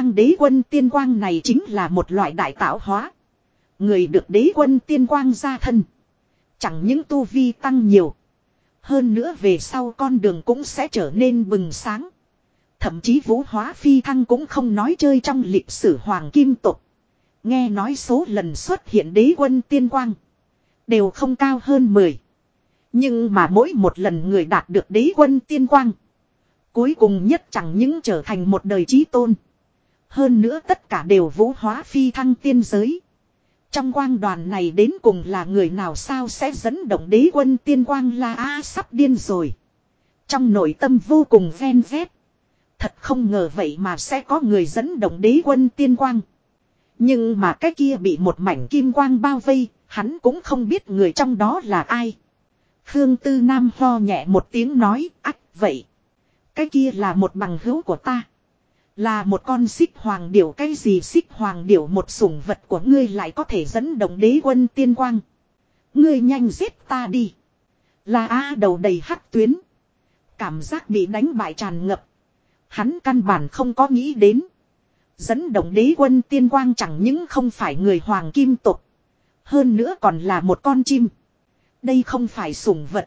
tiên quang này chính là một loại đại tạo hóa. Người được đế quân tiên quang ra thân. Chẳng những tu vi tăng nhiều. Hơn nữa về sau con đường cũng sẽ trở nên bừng sáng. Thậm chí vũ hóa phi thăng cũng không nói chơi trong lịch sử hoàng kim tộc. Nghe nói số lần xuất hiện đế quân tiên quang. Đều không cao hơn 10. Nhưng mà mỗi một lần người đạt được đế quân tiên quang. Cuối cùng nhất chẳng những trở thành một đời chí tôn. Hơn nữa tất cả đều vũ hóa phi thăng tiên giới. Trong quang đoàn này đến cùng là người nào sao sẽ dẫn động đế quân tiên quang La A sắp điên rồi. Trong nội tâm vô cùng ven vét. Thật không ngờ vậy mà sẽ có người dẫn động đế quân tiên quang. Nhưng mà cái kia bị một mảnh kim quang bao vây, hắn cũng không biết người trong đó là ai. Khương Tư Nam ho nhẹ một tiếng nói, ách vậy. Cái kia là một bằng hữu của ta. Là một con xích hoàng điểu cái gì xích hoàng điểu một sủng vật của ngươi lại có thể dẫn động đế quân tiên quang. Ngươi nhanh giết ta đi. Là A đầu đầy hắc tuyến. Cảm giác bị đánh bại tràn ngập. Hắn căn bản không có nghĩ đến. Dẫn động đế quân tiên quang chẳng những không phải người hoàng kim tộc. Hơn nữa còn là một con chim. Đây không phải sủng vật.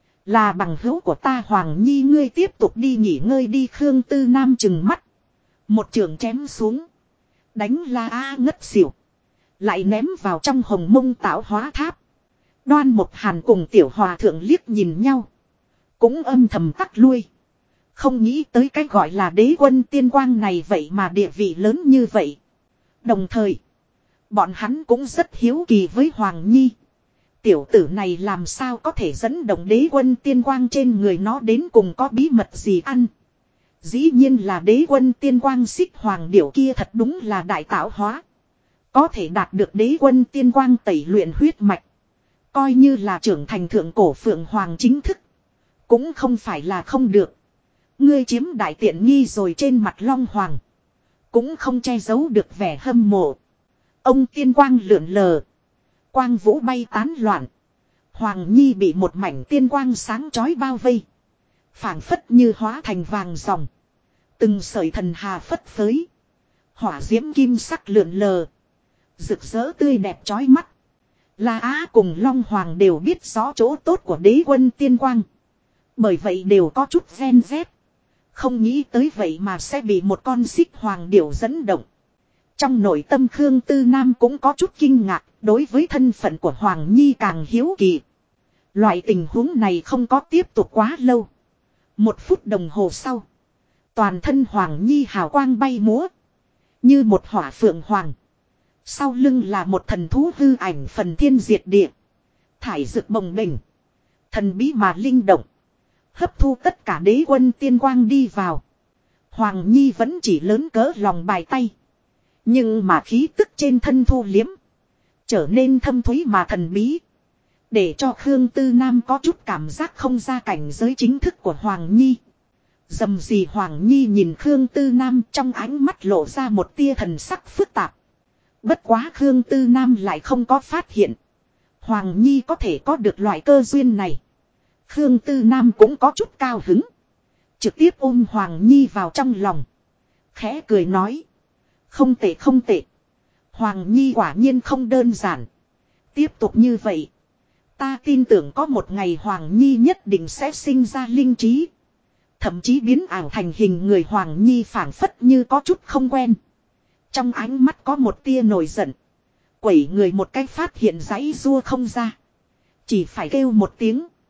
Là bằng hữu của ta Hoàng Nhi ngươi tiếp tục đi nghỉ ngơi đi Khương Tư Nam chừng mắt. Một trường chém xuống. Đánh La A ngất xỉu. Lại ném vào trong hồng mông tạo hóa tháp. Đoan Một Hàn cùng Tiểu Hòa Thượng liếc nhìn nhau. Cũng âm thầm tắc lui. Không nghĩ tới cái gọi là đế quân tiên quang này vậy mà địa vị lớn như vậy. Đồng thời. Bọn hắn cũng rất hiếu kỳ với Hoàng Nhi. Tiểu tử này làm sao có thể dẫn động đế quân tiên quang trên người nó đến cùng có bí mật gì ăn. Dĩ nhiên là đế quân tiên quang xích hoàng điểu kia thật đúng là đại tạo hóa. Có thể đạt được đế quân tiên quang tẩy luyện huyết mạch. Coi như là trưởng thành thượng cổ phượng hoàng chính thức. Cũng không phải là không được. Ngươi chiếm đại tiện nghi rồi trên mặt long hoàng. Cũng không che giấu được vẻ hâm mộ. Ông tiên quang lượn lờ. Quang vũ bay tán loạn. Hoàng Nhi bị một mảnh tiên quang sáng chói bao vây. Phảng phất như hóa thành vàng ròng. Từng sợi thần hà phất phới. Hỏa diễm kim sắc lượn lờ. Rực rỡ tươi đẹp chói mắt. La Á cùng Long Hoàng đều biết rõ chỗ tốt của đế quân tiên quang. Bởi vậy đều có chút ven vét. Không nghĩ tới vậy mà sẽ bị một con xích hoàng điểu dẫn động. Trong nội tâm Khương Tư Nam cũng có chút kinh ngạc. Đối với thân phận của Hoàng Nhi càng hiếu kỳ. Loại tình huống này không có tiếp tục quá lâu. 1 phút đồng hồ sau. Toàn thân Hoàng Nhi hào quang bay múa. Như một hỏa phượng hoàng. Sau lưng là một thần thú hư ảnh phần thiên diệt địa. Thải rực bồng bềnh. Thần bí mà linh động. Hấp thu tất cả đế quân tiên quang đi vào. Hoàng Nhi vẫn chỉ lớn cỡ lòng bài tay. Nhưng mà khí tức trên thân thu liếm. Trở nên thâm thúy mà thần bí. Để cho Khương Tư Nam có chút cảm giác không ra cảnh giới chính thức của Hoàng Nhi. Dầm gì Hoàng Nhi nhìn Khương Tư Nam trong ánh mắt lộ ra một tia thần sắc phức tạp. Bất quá Khương Tư Nam lại không có phát hiện. Hoàng Nhi có thể có được loại cơ duyên này. Khương Tư Nam cũng có chút cao hứng. Trực tiếp ôm Hoàng Nhi vào trong lòng. Khẽ cười nói. Không tệ không tệ. Hoàng Nhi quả nhiên không đơn giản. Tiếp tục như vậy. Ta tin tưởng có một ngày Hoàng Nhi nhất định sẽ sinh ra linh trí. Thậm chí biến ảo thành hình người Hoàng Nhi phảng phất như có chút không quen. Trong ánh mắt có một tia nổi giận. Quẩy người một cách phát hiện giãy rua không ra. Chỉ phải kêu một tiếng.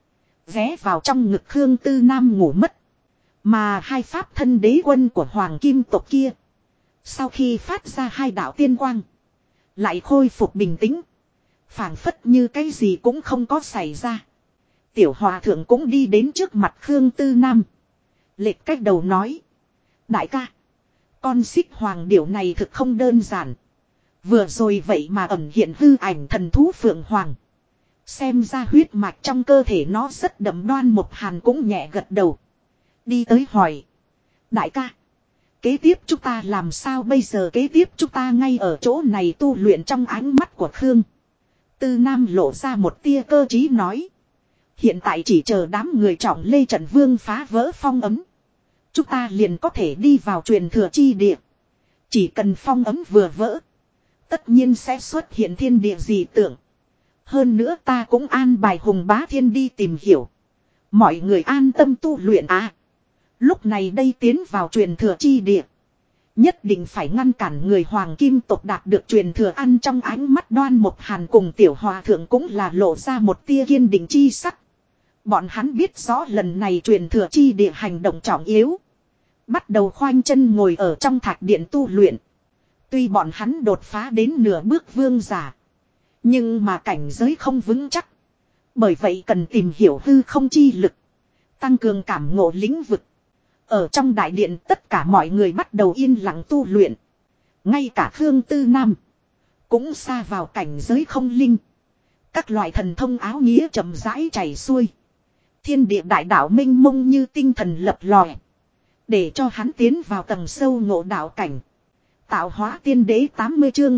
ghé vào trong ngực Khương Tư Nam ngủ mất. Mà hai pháp thân đế quân của Hoàng Kim tộc kia, sau khi phát ra hai đạo tiên quang, lại khôi phục bình tĩnh, phảng phất như cái gì cũng không có xảy ra. Tiểu hòa thượng cũng đi đến trước mặt Khương Tư Nam, lệch cách đầu nói: đại ca, con xích hoàng điểu này thực không đơn giản. Vừa rồi vậy mà ẩn hiện hư ảnh thần thú phượng hoàng. Xem ra huyết mạch trong cơ thể nó rất đậm. Đoan Mục Hàn cũng nhẹ gật đầu, đi tới hỏi: đại ca, kế tiếp chúng ta làm sao bây giờ? Kế tiếp chúng ta ngay ở chỗ này tu luyện. Trong ánh mắt của Khương Tư Nam lộ ra một tia cơ trí nói: hiện tại chỉ chờ đám người Trọng Lê Trận Vương phá vỡ phong ấm, chúng ta liền có thể đi vào truyền thừa chi địa. Chỉ cần phong ấm vừa vỡ, tất nhiên sẽ xuất hiện thiên địa dị tượng. Hơn nữa ta cũng an bài Hùng Bá Thiên đi tìm hiểu. Mọi người an tâm tu luyện à. Lúc này đây tiến vào truyền thừa chi địa, nhất định phải ngăn cản người Hoàng Kim tộc đạt được truyền thừa. Ăn trong ánh mắt Đoan Mục Hàn cùng Tiểu Hòa Thượng cũng là lộ ra một tia kiên định chi sắc. Bọn hắn biết rõ lần này truyền thừa chi địa hành động trọng yếu, bắt đầu khoanh chân ngồi ở trong thạch điện tu luyện. Tuy bọn hắn đột phá đến nửa bước vương giả, nhưng mà cảnh giới không vững chắc. Bởi vậy cần tìm hiểu hư không chi lực, tăng cường cảm ngộ lĩnh vực. Ở trong đại điện tất cả mọi người bắt đầu yên lặng tu luyện. Ngay cả Khương Tư Nam cũng xa vào cảnh giới không linh. Các loại thần thông áo nghĩa chậm rãi chảy xuôi. Thiên địa đại đạo mênh mông như tinh thần lập lòe, để cho hắn tiến vào tầng sâu ngộ đạo cảnh. Tạo hóa tiên đế 80 chương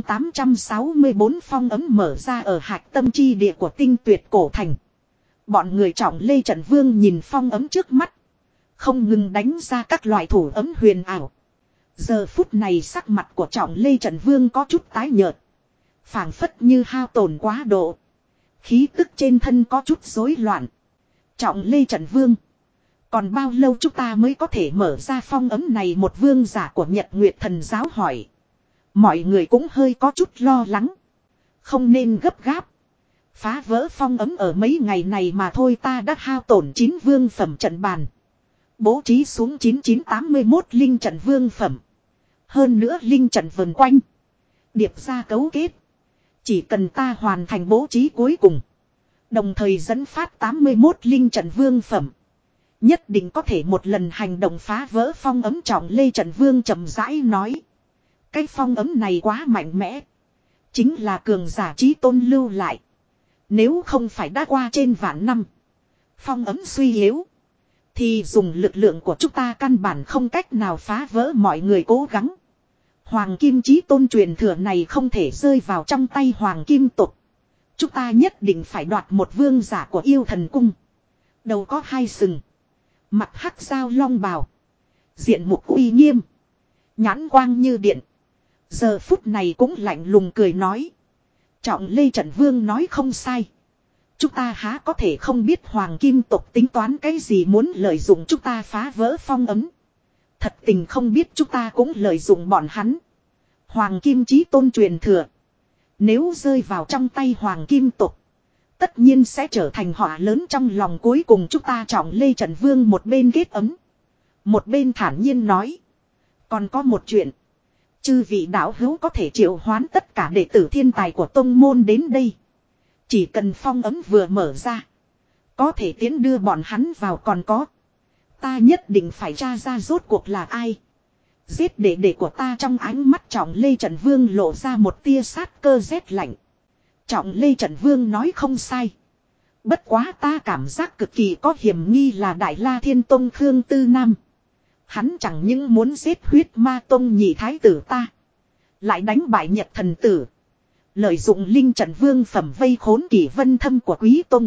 864 phong ấm mở ra ở hạch tâm chi địa của Tinh Tuyệt cổ thành. Bọn người Trọng Lê Trận Vương nhìn phong ấm trước mắt, không ngừng đánh ra các loại thủ ấm huyền ảo. Giờ phút này sắc mặt của Trọng Lê Trận Vương có chút tái nhợt, phảng phất như hao tổn quá độ, khí tức trên thân có chút rối loạn. Trọng Lê Trận Vương, còn bao lâu chúng ta mới có thể mở ra phong ấm này? Một vương giả của Nhật Nguyệt Thần giáo hỏi. Mọi người cũng hơi có chút lo lắng. Không nên gấp gáp. Phá vỡ phong ấm ở mấy ngày này mà thôi. Ta đã hao tổn 9 vương phẩm trận bàn, bố trí xuống 9981 linh trận vương phẩm. Hơn nữa linh trận vần quanh, điệp ra cấu kết. Chỉ cần ta hoàn thành bố trí cuối cùng, đồng thời dẫn phát 81 linh trận vương phẩm, nhất định có thể một lần hành động phá vỡ phong ấm. Trọng Lê Trận Vương chậm rãi nói. Cái phong ấm này quá mạnh mẽ, chính là cường giả chí tôn lưu lại. Nếu không phải đã qua trên vạn năm, phong ấm suy yếu, thì dùng lực lượng của chúng ta căn bản không cách nào phá vỡ. Mọi người cố gắng. Hoàng Kim chí tôn truyền thừa này không thể rơi vào trong tay Hoàng Kim tộc. Chúng ta nhất định phải đoạt một vương giả của yêu thần cung. Đầu có 2 sừng, mặt hắc giao long bào, diện mục uy nghiêm, nhãn quang như điện. Giờ phút này cũng lạnh lùng cười nói. Trọng Lê Trận Vương nói không sai. Chúng ta há có thể không biết Hoàng Kim tộc tính toán cái gì, muốn lợi dụng chúng ta phá vỡ phong ấm. Thật tình không biết chúng ta cũng lợi dụng bọn hắn. Hoàng Kim chí tôn truyền thừa, nếu rơi vào trong tay Hoàng Kim tộc, tất nhiên sẽ trở thành họa lớn trong lòng. Cuối cùng chúng ta Trọng Lê Trận Vương một bên kết ấm, một bên thản nhiên nói. Còn có một chuyện. Chư vị đạo hữu có thể triệu hoán tất cả đệ tử thiên tài của tông môn đến đây. Chỉ cần phong ấm vừa mở ra, có thể tiến đưa bọn hắn vào. Còn có, ta nhất định phải tra ra rốt cuộc là ai giết đệ đệ của ta. Trong ánh mắt Trọng Lê Trận Vương lộ ra một tia sát cơ rét lạnh. Trọng Lê Trận Vương nói không sai. Bất quá ta cảm giác cực kỳ có hiểm nghi là Đại La Thiên Tông Khương Tư Nam. Hắn chẳng những muốn giết Huyết Ma Tông nhị thái tử ta, lại đánh bại Nhật Thần Tử, lợi dụng linh trận vương phẩm vây khốn Kỷ Vân Thâm của Quý Tông.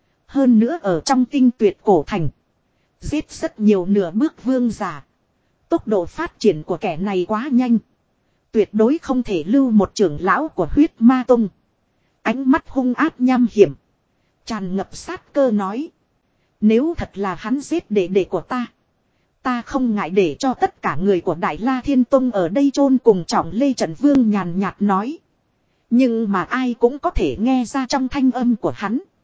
Hơn nữa ở trong Tinh Tuyệt cổ thành, giết rất nhiều nửa bước vương giả. Tốc độ phát triển của kẻ này quá nhanh, tuyệt đối không thể lưu một trưởng lão của Huyết Ma Tông. Ánh mắt hung ác nham hiểm, tràn ngập sát cơ nói. Nếu thật là hắn giết đệ đệ của ta, ta không ngại để cho tất cả người của Đại La Thiên Tông ở đây chôn cùng. Trọng Lê Trận Vương nhàn nhạt nói. Nhưng mà ai cũng có thể nghe ra trong thanh âm của hắn,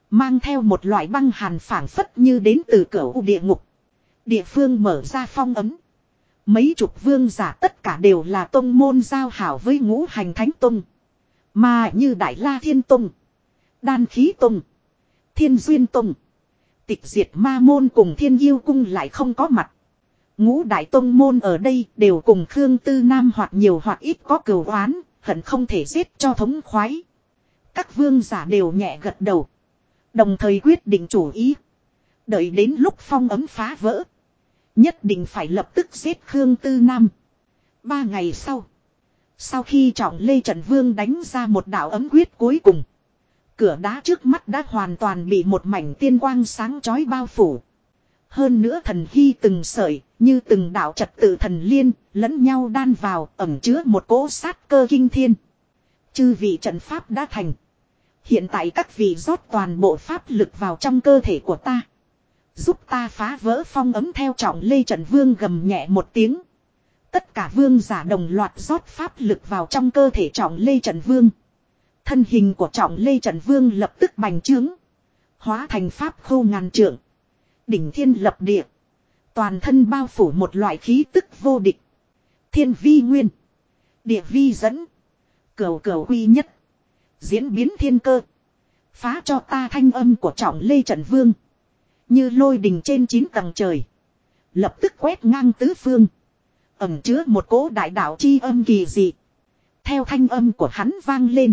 Mang theo một loại băng hàn phảng phất như đến từ cửu địa ngục. Địa phương mở ra phong ấm. Mấy chục vương giả tất cả đều là tông môn giao hảo với ngũ hành thánh tông. Mà như Đại La Thiên Tông, Đan Khí Tông, Thiên Duyên Tông, Tịch Diệt Ma Môn cùng Thiên Yêu Cung lại không có mặt. Ngũ đại tông môn ở đây đều cùng Khương Tư Nam hoặc nhiều hoặc ít có cừu oán, hận không thể giết cho thống khoái. Các vương giả đều nhẹ gật đầu. Đồng thời quyết định chủ ý. Đợi đến lúc phong ấm phá vỡ. Nhất định phải lập tức giết Khương Tư Nam. 3 ngày sau. Sau khi Trọng Lê Trận Vương đánh ra một đạo ấm quyết cuối cùng. Cửa đá trước mắt đã hoàn toàn bị một mảnh tiên quang sáng chói bao phủ. Hơn nữa thần hy từng sợi, như từng đạo trật tự thần liên, lẫn nhau đan vào, ẩn chứa một cỗ sát cơ kinh thiên. Chư vị trận pháp đã thành. Hiện tại các vị rót toàn bộ pháp lực vào trong cơ thể của ta. Giúp ta phá vỡ phong ấm theo Trọng Lê Trận Vương gầm nhẹ một tiếng. Tất cả vương giả đồng loạt rót pháp lực vào trong cơ thể Trọng Lê Trận Vương. Thân hình của Trọng Lê Trận Vương lập tức bành trướng. Hóa thành pháp khô ngàn trượng. Đỉnh thiên lập địa. Toàn thân bao phủ một loại khí tức vô địch. Thiên vi nguyên. Địa vi dẫn. Cửu cửu quy nhất. Diễn biến thiên cơ. Phá cho ta thanh âm của Trọng Lê Trận Vương. Như lôi đình trên 9 tầng trời. Lập tức quét ngang tứ phương. Ẩm chứa một cỗ đại đạo chi âm kỳ dị. Theo thanh âm của hắn vang lên.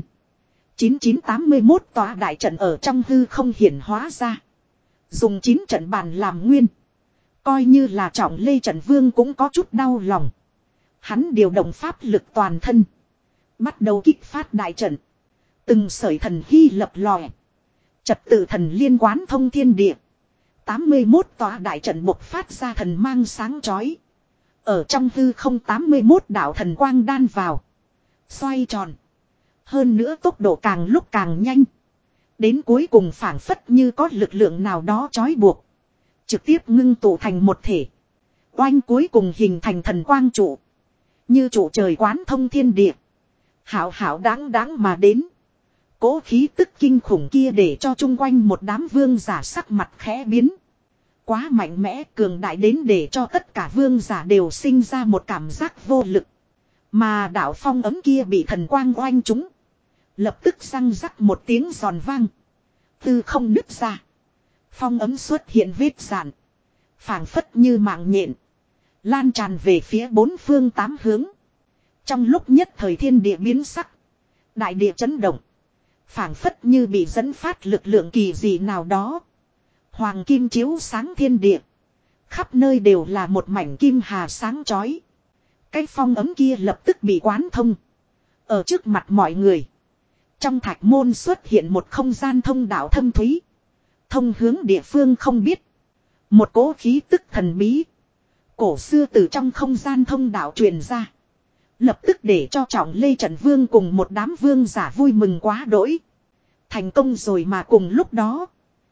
9981 tòa đại trận ở trong hư không hiển hóa ra. Dùng 9 trận bàn làm nguyên. Coi như là Trọng Lê Trận Vương cũng có chút đau lòng. Hắn điều động pháp lực toàn thân. Bắt đầu kích phát đại trận. Từng sợi thần hy lập lòe. Trật tự thần liên quán thông thiên địa. 81 tòa đại trận bộc phát ra thần mang sáng chói. Ở trong hư không 81 đạo thần quang đan vào. Xoay tròn. Hơn nữa tốc độ càng lúc càng nhanh. Đến cuối cùng phảng phất như có lực lượng nào đó trói buộc. Trực tiếp ngưng tụ thành một thể. Oanh cuối cùng hình thành thần quang trụ. Như trụ trời quán thông thiên địa. Hảo hảo đáng đáng mà đến. Cố khí tức kinh khủng kia để cho chung quanh một đám vương giả sắc mặt khẽ biến. Quá mạnh mẽ cường đại đến để cho tất cả vương giả đều sinh ra một cảm giác vô lực. Mà đạo phong ấm kia bị thần quang oanh trúng. Lập tức răng rắc một tiếng giòn vang. Tư không nứt ra. Phong ấm xuất hiện vết dạn. Phảng phất như mạng nhện. Lan tràn về phía 4 phương 8 hướng. Trong lúc nhất thời thiên địa biến sắc. Đại địa chấn động. Phảng phất như bị dẫn phát lực lượng kỳ dị nào đó. Hoàng kim chiếu sáng thiên địa. Khắp nơi đều là một mảnh kim hà sáng chói. Cái phong ấm kia lập tức bị quán thông. Ở trước mặt mọi người. Trong thạch môn xuất hiện một không gian thông đạo thâm thúy. Thông hướng địa phương không biết. Một cỗ khí tức thần bí. Cổ xưa từ trong không gian thông đạo truyền ra. Lập tức để cho Trọng Lê Trận Vương cùng một đám vương giả vui mừng quá đỗi. Thành công rồi mà cùng lúc đó.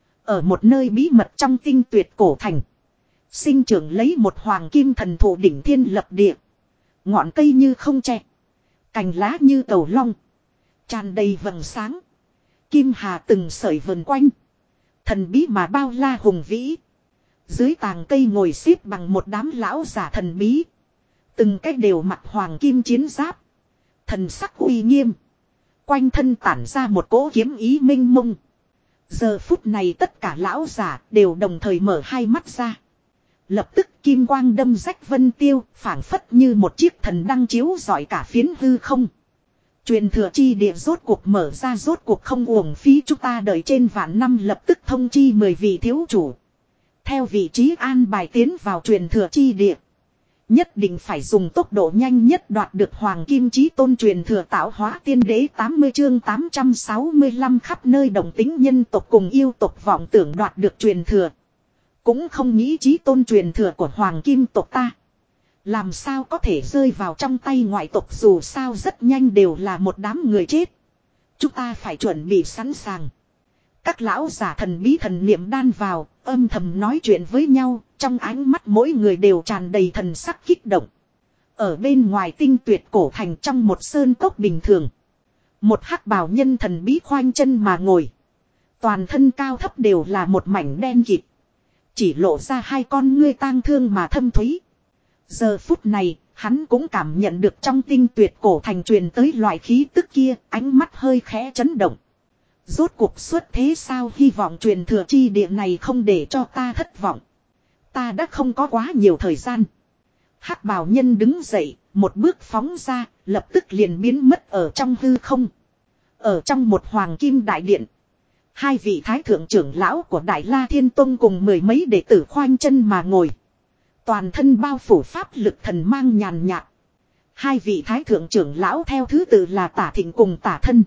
Ở một nơi bí mật trong tinh tuyệt cổ thành. Sinh trưởng lấy một hoàng kim thần thụ đỉnh thiên lập địa. Ngọn cây như không tre. Cành lá như cầu long. Tràn đầy vầng sáng. Kim hà từng sợi vần quanh. Thần bí mà bao la hùng vĩ. Dưới tàng cây ngồi xếp bằng một đám lão giả thần bí. Từng cách đều mặc hoàng kim chiến giáp. Thần sắc uy nghiêm. Quanh thân tản ra một cỗ kiếm ý minh mông. Giờ phút này tất cả lão giả đều đồng thời mở hai mắt ra. Lập tức kim quang đâm rách vân tiêu, phảng phất như một chiếc thần đăng chiếu rọi cả phiến hư không. Truyền thừa chi địa rốt cuộc mở ra, rốt cuộc không uổng phí chúng ta đợi trên vạn năm, lập tức thông chi 10 vị thiếu chủ. Theo vị trí an bài tiến vào truyền thừa chi địa. Nhất định phải dùng tốc độ nhanh nhất đoạt được hoàng kim chí tôn truyền thừa tạo hóa tiên đế. 80 chương 865 khắp nơi đồng tính nhân tộc cùng yêu tộc vọng tưởng đoạt được truyền thừa. Cũng không nghĩ chí tôn truyền thừa của hoàng kim tộc ta. Làm sao có thể rơi vào trong tay ngoại tộc, dù sao rất nhanh đều là một đám người chết. Chúng ta phải chuẩn bị sẵn sàng. Các lão giả thần bí thần niệm đan vào, âm thầm nói chuyện với nhau, trong ánh mắt mỗi người đều tràn đầy thần sắc kích động. Ở bên ngoài tinh tuyệt cổ thành trong một sơn cốc bình thường. Một hắc bào nhân thần bí khoanh chân mà ngồi. Toàn thân cao thấp đều là một mảnh đen kịt. Chỉ lộ ra hai con ngươi tang thương mà thâm thúy. Giờ phút này, hắn cũng cảm nhận được trong tinh tuyệt cổ thành truyền tới loại khí tức kia, ánh mắt hơi khẽ chấn động. Rốt cuộc xuất thế sao, hy vọng truyền thừa chi địa này không để cho ta thất vọng. Ta đã không có quá nhiều thời gian. Hắc bào nhân đứng dậy, một bước phóng ra, lập tức liền biến mất ở trong hư không. Ở trong một hoàng kim đại điện. Hai vị thái thượng trưởng lão của Đại La Thiên Tông cùng mười mấy đệ tử khoanh chân mà ngồi. Toàn thân bao phủ pháp lực thần mang nhàn nhạt. Hai vị thái thượng trưởng lão theo thứ tự là Tả Thịnh cùng Tả Thân.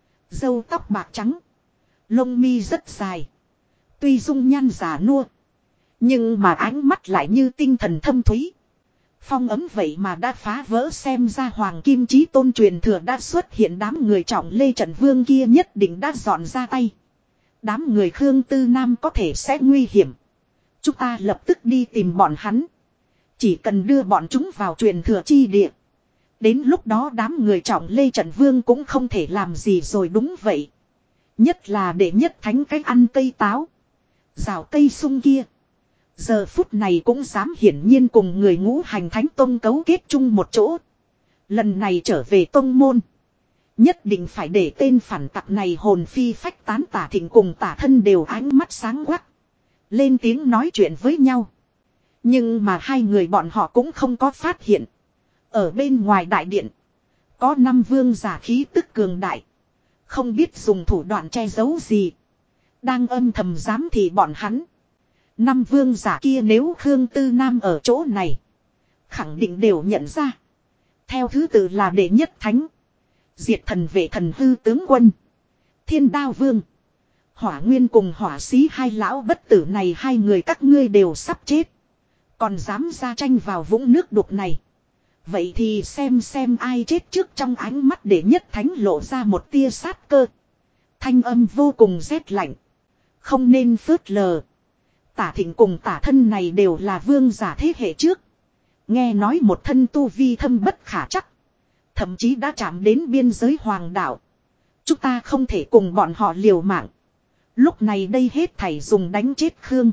Râu tóc bạc trắng. Lông mi rất dài. Tuy dung nhan già nua. Nhưng mà ánh mắt lại như tinh thần thâm thúy. Phong ấm vậy mà đã phá vỡ, xem ra Hoàng Kim Chí Tôn truyền thừa đã xuất hiện, đám người trọng Lê Trận Vương kia nhất định đã dọn ra tay. Đám người Khương Tư Nam có thể sẽ nguy hiểm. Chúng ta lập tức đi tìm bọn hắn. Chỉ cần đưa bọn chúng vào truyền thừa chi địa. Đến lúc đó đám người trọng Lê Trận Vương cũng không thể làm gì rồi, đúng vậy. Nhất là đệ nhất thánh cách ăn cây táo. Rào cây sung kia. Giờ phút này cũng dám hiển nhiên cùng người Ngũ Hành Thánh Tông cấu kết chung một chỗ. Lần này trở về tông môn. Nhất định phải để tên phản tặc này hồn phi phách tán. Tả Thịnh cùng Tả Thân đều ánh mắt sáng quắc. Lên tiếng nói chuyện với nhau. Nhưng mà hai người bọn họ cũng không có phát hiện. Ở bên ngoài đại điện. Có 5 vương giả khí tức cường đại. Không biết dùng thủ đoạn che giấu gì. Đang âm thầm giám thị bọn hắn. 5 vương giả kia nếu Khương Tư Nam ở chỗ này. Khẳng định đều nhận ra. Theo thứ tự là đệ nhất thánh. Diệt thần vệ thần hư tướng quân. Thiên đao vương. Hỏa nguyên cùng hỏa sĩ hai lão bất tử này, hai người các ngươi đều sắp chết. Còn dám ra tranh vào vũng nước đục này. Vậy thì xem ai chết trước. Trong ánh mắt đệ nhất thánh lộ ra một tia sát cơ. Thanh âm vô cùng rét lạnh. Không nên phớt lờ. Tả Thịnh cùng Tả Thân này đều là vương giả thế hệ trước. Nghe nói một thân tu vi thâm bất khả chắc. Thậm chí đã chạm đến biên giới hoàng đạo. Chúng ta không thể cùng bọn họ liều mạng. Lúc này đây hết thảy dùng đánh chết Khương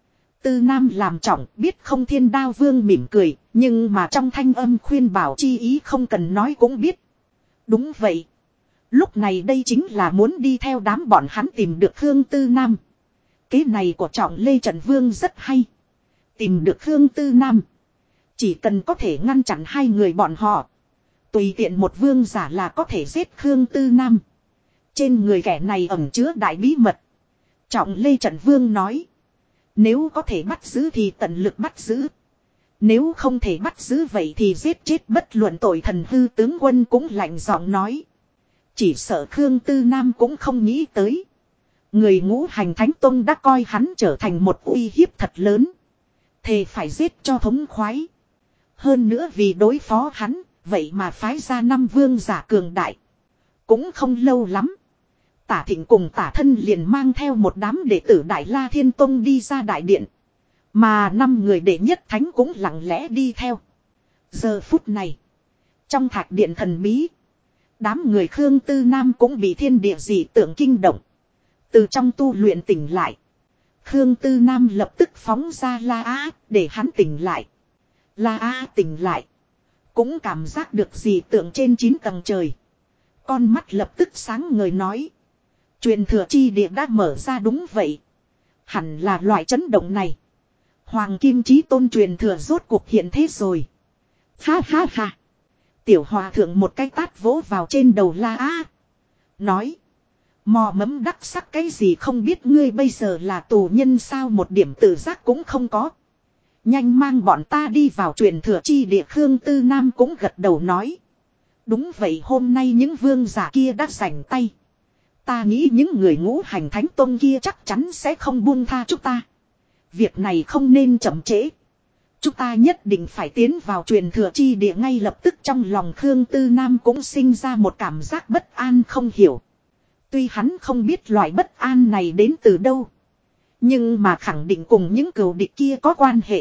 Tư Nam làm trọng, biết không. Thiên Đao Vương mỉm cười, nhưng mà trong thanh âm khuyên bảo chi ý không cần nói cũng biết. Đúng vậy. Lúc này đây chính là muốn đi theo đám bọn hắn tìm được Khương Tư Nam. Kế này của trọng Lê Trận Vương rất hay. Tìm được Khương Tư Nam. Chỉ cần có thể ngăn chặn hai người bọn họ. Tùy tiện một vương giả là có thể giết Khương Tư Nam. Trên người kẻ này ẩn chứa đại bí mật. Trọng Lê Trận Vương nói. Nếu có thể bắt giữ thì tận lực bắt giữ. Nếu không thể bắt giữ vậy thì giết chết bất luận tội. Thần hư tướng quân cũng lạnh giọng nói. Chỉ sợ Khương Tư Nam cũng không nghĩ tới. Người Ngũ Hành Thánh Tông đã coi hắn trở thành một uy hiếp thật lớn. Thề phải giết cho thống khoái. Hơn nữa vì đối phó hắn, vậy mà phái ra 5 vương giả cường đại. Cũng không lâu lắm. Tả Thịnh cùng Tả Thân liền mang theo một đám đệ tử Đại La Thiên Tông đi ra đại điện. Mà 5 người đệ nhất thánh cũng lặng lẽ đi theo. Giờ phút này, trong thạch điện thần bí, đám người Khương Tư Nam cũng bị thiên địa dị tượng kinh động. Từ trong tu luyện tỉnh lại. Khương Tư Nam lập tức phóng ra La Á để hắn tỉnh lại. La Á tỉnh lại. Cũng cảm giác được dị tượng trên 9 tầng trời. Con mắt lập tức sáng ngời nói. Truyền thừa chi địa đã mở ra, đúng vậy. Hẳn là loại chấn động này. Hoàng Kim Chí Tôn truyền thừa rốt cuộc hiện thế rồi. Ha ha ha. Tiểu hòa thượng một cái tát vỗ vào trên đầu La Á. Nói. Mò mẫm đắc sắc cái gì, không biết ngươi bây giờ là tù nhân sao, một điểm tự giác cũng không có. Nhanh mang bọn ta đi vào truyền thừa chi địa. Khương Tư Nam cũng gật đầu nói. Đúng vậy, hôm nay những vương giả kia đã rảnh tay. Ta nghĩ những người Ngũ Hành Thánh Tông kia chắc chắn sẽ không buông tha chúng ta. Việc này không nên chậm trễ. Chúng ta nhất định phải tiến vào truyền thừa chi địa ngay lập tức. Trong lòng Khương Tư Nam cũng sinh ra một cảm giác bất an không hiểu. Tuy hắn không biết loại bất an này đến từ đâu. Nhưng mà khẳng định cùng những cừu địch kia có quan hệ.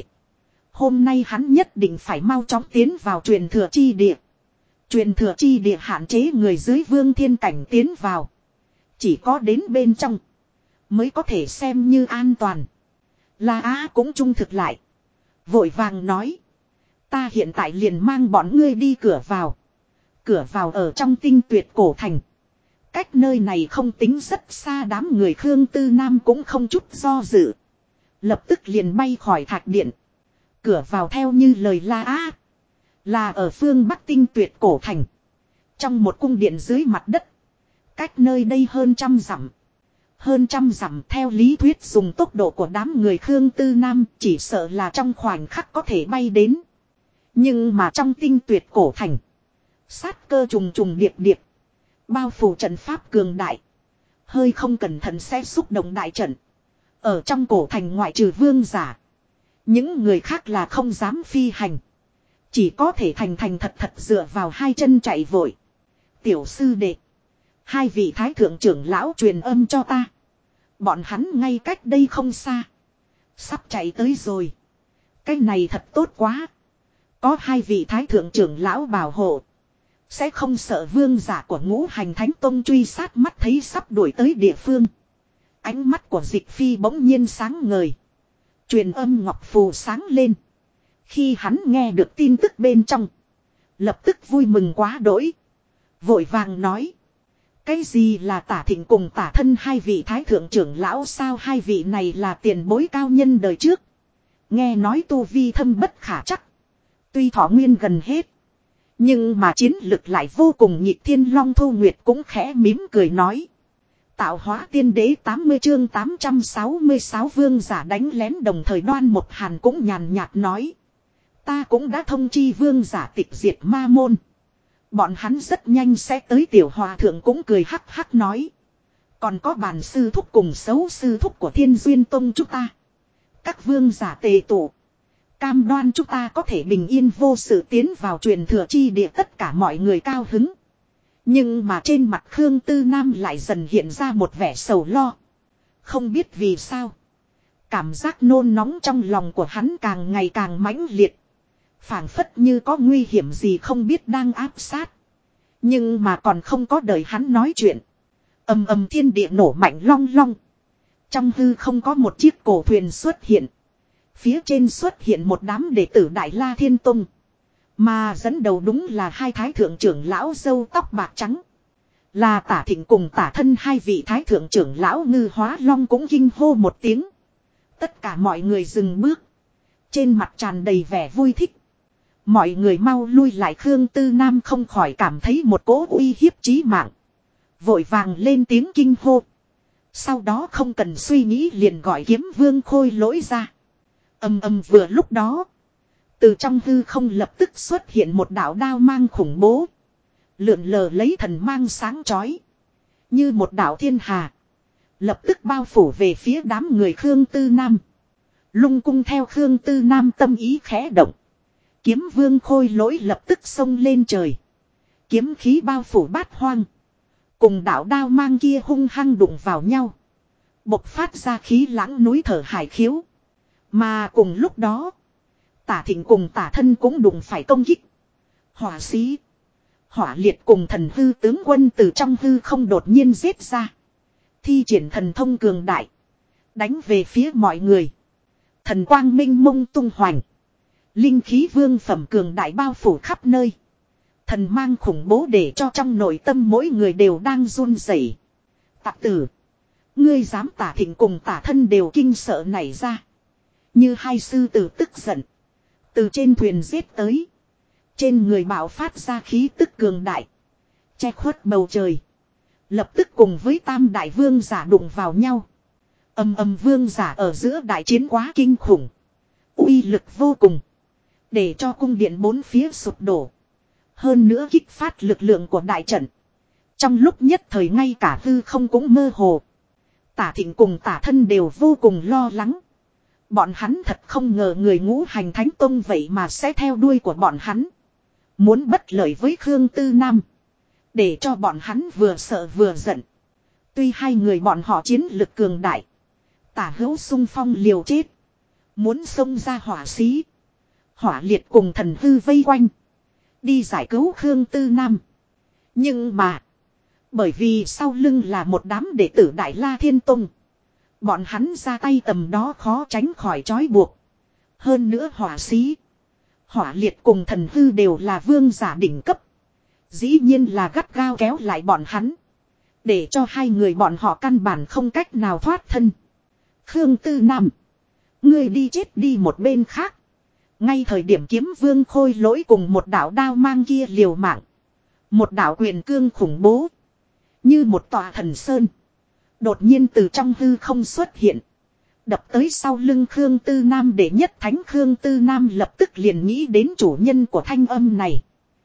Hôm nay hắn nhất định phải mau chóng tiến vào truyền thừa chi địa. Truyền thừa chi địa hạn chế người dưới vương thiên cảnh tiến vào. Chỉ có đến bên trong mới có thể xem như an toàn. La Á cũng trung thực lại. Vội vàng nói. Ta hiện tại liền mang bọn ngươi đi cửa vào. Cửa vào ở trong Tinh Tuyệt cổ thành. Cách nơi này không tính rất xa, đám người Khương Tư Nam cũng không chút do dự. Lập tức liền bay khỏi thạch điện. Cửa vào theo như lời La Á. Là ở phương Bắc Tinh Tuyệt cổ thành. Trong một cung điện dưới mặt đất. Cách nơi đây hơn 100 dặm. Hơn 100 dặm theo lý thuyết dùng tốc độ của đám người Khương Tư Nam chỉ sợ là trong khoảnh khắc có thể bay đến. Nhưng mà trong Tinh Tuyệt cổ thành. Sát cơ trùng trùng điệp điệp. Bao phủ trận pháp cường đại. Hơi không cẩn thận sẽ xúc động đại trận. Ở trong cổ thành ngoại trừ vương giả. Những người khác là không dám phi hành. Chỉ có thể thành thành thật thật dựa vào hai chân chạy vội. Tiểu sư đệ. Hai vị thái thượng trưởng lão truyền âm cho ta. Bọn hắn ngay cách đây không xa. Sắp chạy tới rồi. Cái này thật tốt quá. Có hai vị thái thượng trưởng lão bảo hộ. Sẽ không sợ vương giả của Ngũ Hành Thánh Tông truy sát, mắt thấy sắp đuổi tới địa phương. Ánh mắt của Dịch Phi bỗng nhiên sáng ngời. Truyền âm ngọc phù sáng lên. Khi hắn nghe được tin tức bên trong. Lập tức vui mừng quá đỗi. Vội vàng nói. Cái gì là Tả Thịnh cùng Tả Thân hai vị thái thượng trưởng lão, sao hai vị này là tiền bối cao nhân đời trước. Nghe nói tu vi thâm bất khả chắc. Tuy thọ nguyên gần hết. Nhưng mà chiến lực lại vô cùng nhịp, Thiên Long Thu Nguyệt cũng khẽ mím cười nói. Tạo hóa tiên đế 80 chương 866 vương giả đánh lén, đồng thời Đoan Một Hàn cũng nhàn nhạt nói. Ta cũng đã thông chi vương giả tịch diệt ma môn. Bọn hắn rất nhanh sẽ tới. Tiểu Hòa Thượng cũng cười hắc hắc nói. Còn có bàn sư thúc cùng xấu sư thúc của Thiên Duyên Tông chúng ta. Các vương giả tề tụ. Cam đoan chúng ta có thể bình yên vô sự tiến vào truyền thừa chi địa, tất cả mọi người cao hứng. Nhưng mà trên mặt Khương Tư Nam lại dần hiện ra một vẻ sầu lo. Không biết vì sao. Cảm giác nôn nóng trong lòng của hắn càng ngày càng mãnh liệt. Phảng phất như có nguy hiểm gì không biết đang áp sát. Nhưng mà còn không có đợi hắn nói chuyện. Ầm ầm thiên địa nổ mạnh long long. Trong hư không có một chiếc cổ thuyền xuất hiện. Phía trên xuất hiện một đám đệ tử Đại La Thiên Tông. Mà dẫn đầu đúng là hai thái thượng trưởng lão râu tóc bạc trắng. Là Tả Thịnh cùng Tả Thân hai vị thái thượng trưởng lão. Ngư Hóa Long cũng kinh hô một tiếng. Tất cả mọi người dừng bước. Trên mặt tràn đầy vẻ vui thích. Mọi người mau lui lại. Khương Tư Nam không khỏi cảm thấy một cỗ uy hiếp chí mạng. Vội vàng lên tiếng kinh hô. Sau đó không cần suy nghĩ liền gọi Kiếm Vương Khôi Lỗi ra. Ầm ầm vừa lúc đó. Từ trong hư không lập tức xuất hiện một đạo đao mang khủng bố. Lượn lờ lấy thần mang sáng chói. Như một đạo thiên hà. Lập tức bao phủ về phía đám người Khương Tư Nam. Lung cung theo Khương Tư Nam tâm ý khẽ động. Kiếm Vương Khôi Lỗi lập tức xông lên trời. Kiếm khí bao phủ bát hoang. Cùng đạo đao mang kia hung hăng đụng vào nhau. Bộc phát ra khí lãng núi thở hải khiếu. Mà cùng lúc đó. Tả Thịnh cùng Tả Thân cũng đụng phải công kích. Hỏa sĩ. Hỏa liệt cùng thần hư tướng quân từ trong hư không đột nhiên giết ra. Thi triển thần thông cường đại. Đánh về phía mọi người. Thần quang minh mông tung hoành. Linh khí vương phẩm cường đại bao phủ khắp nơi. Thần mang khủng bố để cho trong nội tâm mỗi người đều đang run rẩy. Tặc tử. Ngươi dám. Tả Thịnh cùng Tả Thân đều kinh sợ nảy ra. Như hai sư tử tức giận. Từ trên thuyền giết tới. Trên người bạo phát ra khí tức cường đại. Che khuất bầu trời. Lập tức cùng với tam đại vương giả đụng vào nhau. Ầm ầm vương giả ở giữa đại chiến quá kinh khủng. Uy lực vô cùng. Để cho cung điện bốn phía sụp đổ. Hơn nữa kích phát lực lượng của đại trận. Trong lúc nhất thời ngay cả hư không cũng mơ hồ. Tả Thịnh cùng Tả Thân đều vô cùng lo lắng. Bọn hắn thật không ngờ người Ngũ Hành Thánh Tông vậy mà sẽ theo đuôi của bọn hắn. Muốn bất lợi với Khương Tư Nam. Để cho bọn hắn vừa sợ vừa giận. Tuy hai người bọn họ chiến lực cường đại. Tả Hữu xung phong liều chết. Muốn xông ra hỏa sĩ. Hỏa liệt cùng thần hư vây quanh. Đi giải cứu Khương Tư Nam. Nhưng mà. Bởi vì sau lưng là một đám đệ tử Đại La Thiên Tông. Bọn hắn ra tay tầm đó khó tránh khỏi trói buộc. Hơn nữa hỏa sĩ, hỏa liệt cùng thần hư đều là vương giả đỉnh cấp. Dĩ nhiên là gắt gao kéo lại bọn hắn. Để cho hai người bọn họ căn bản không cách nào thoát thân. Khương Tư Nam, ngươi đi chết đi một bên khác. Ngay thời điểm kiếm vương khôi lỗi cùng một đạo đao mang kia liều mạng. Một đạo quyền cương khủng bố. Như một tòa thần sơn. Đột nhiên từ trong hư không xuất hiện. Đập tới sau lưng Khương Tư Nam để nhất thánh. Khương Tư Nam lập tức liền nghĩ đến chủ nhân của thanh âm này.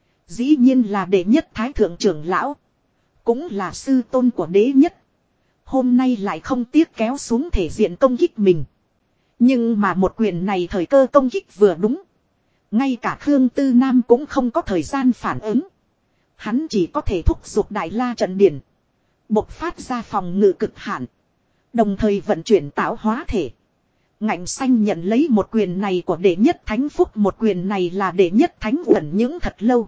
Dĩ nhiên là đệ nhất thái thượng trưởng lão. Cũng là sư tôn của đế nhất. Hôm nay lại không tiếc kéo xuống thể diện công kích mình. Nhưng mà một quyền này thời cơ công kích vừa đúng. Ngay cả Khương Tư Nam cũng không có thời gian phản ứng. Hắn chỉ có thể thúc giục Đại La trận điển. Bộc phát ra phòng ngự cực hạn. Đồng thời vận chuyển tạo hóa thể. Ngạnh xanh nhận lấy một quyền này của đệ nhất thánh phúc. Một quyền này là đệ nhất thánh uẩn những thật lâu.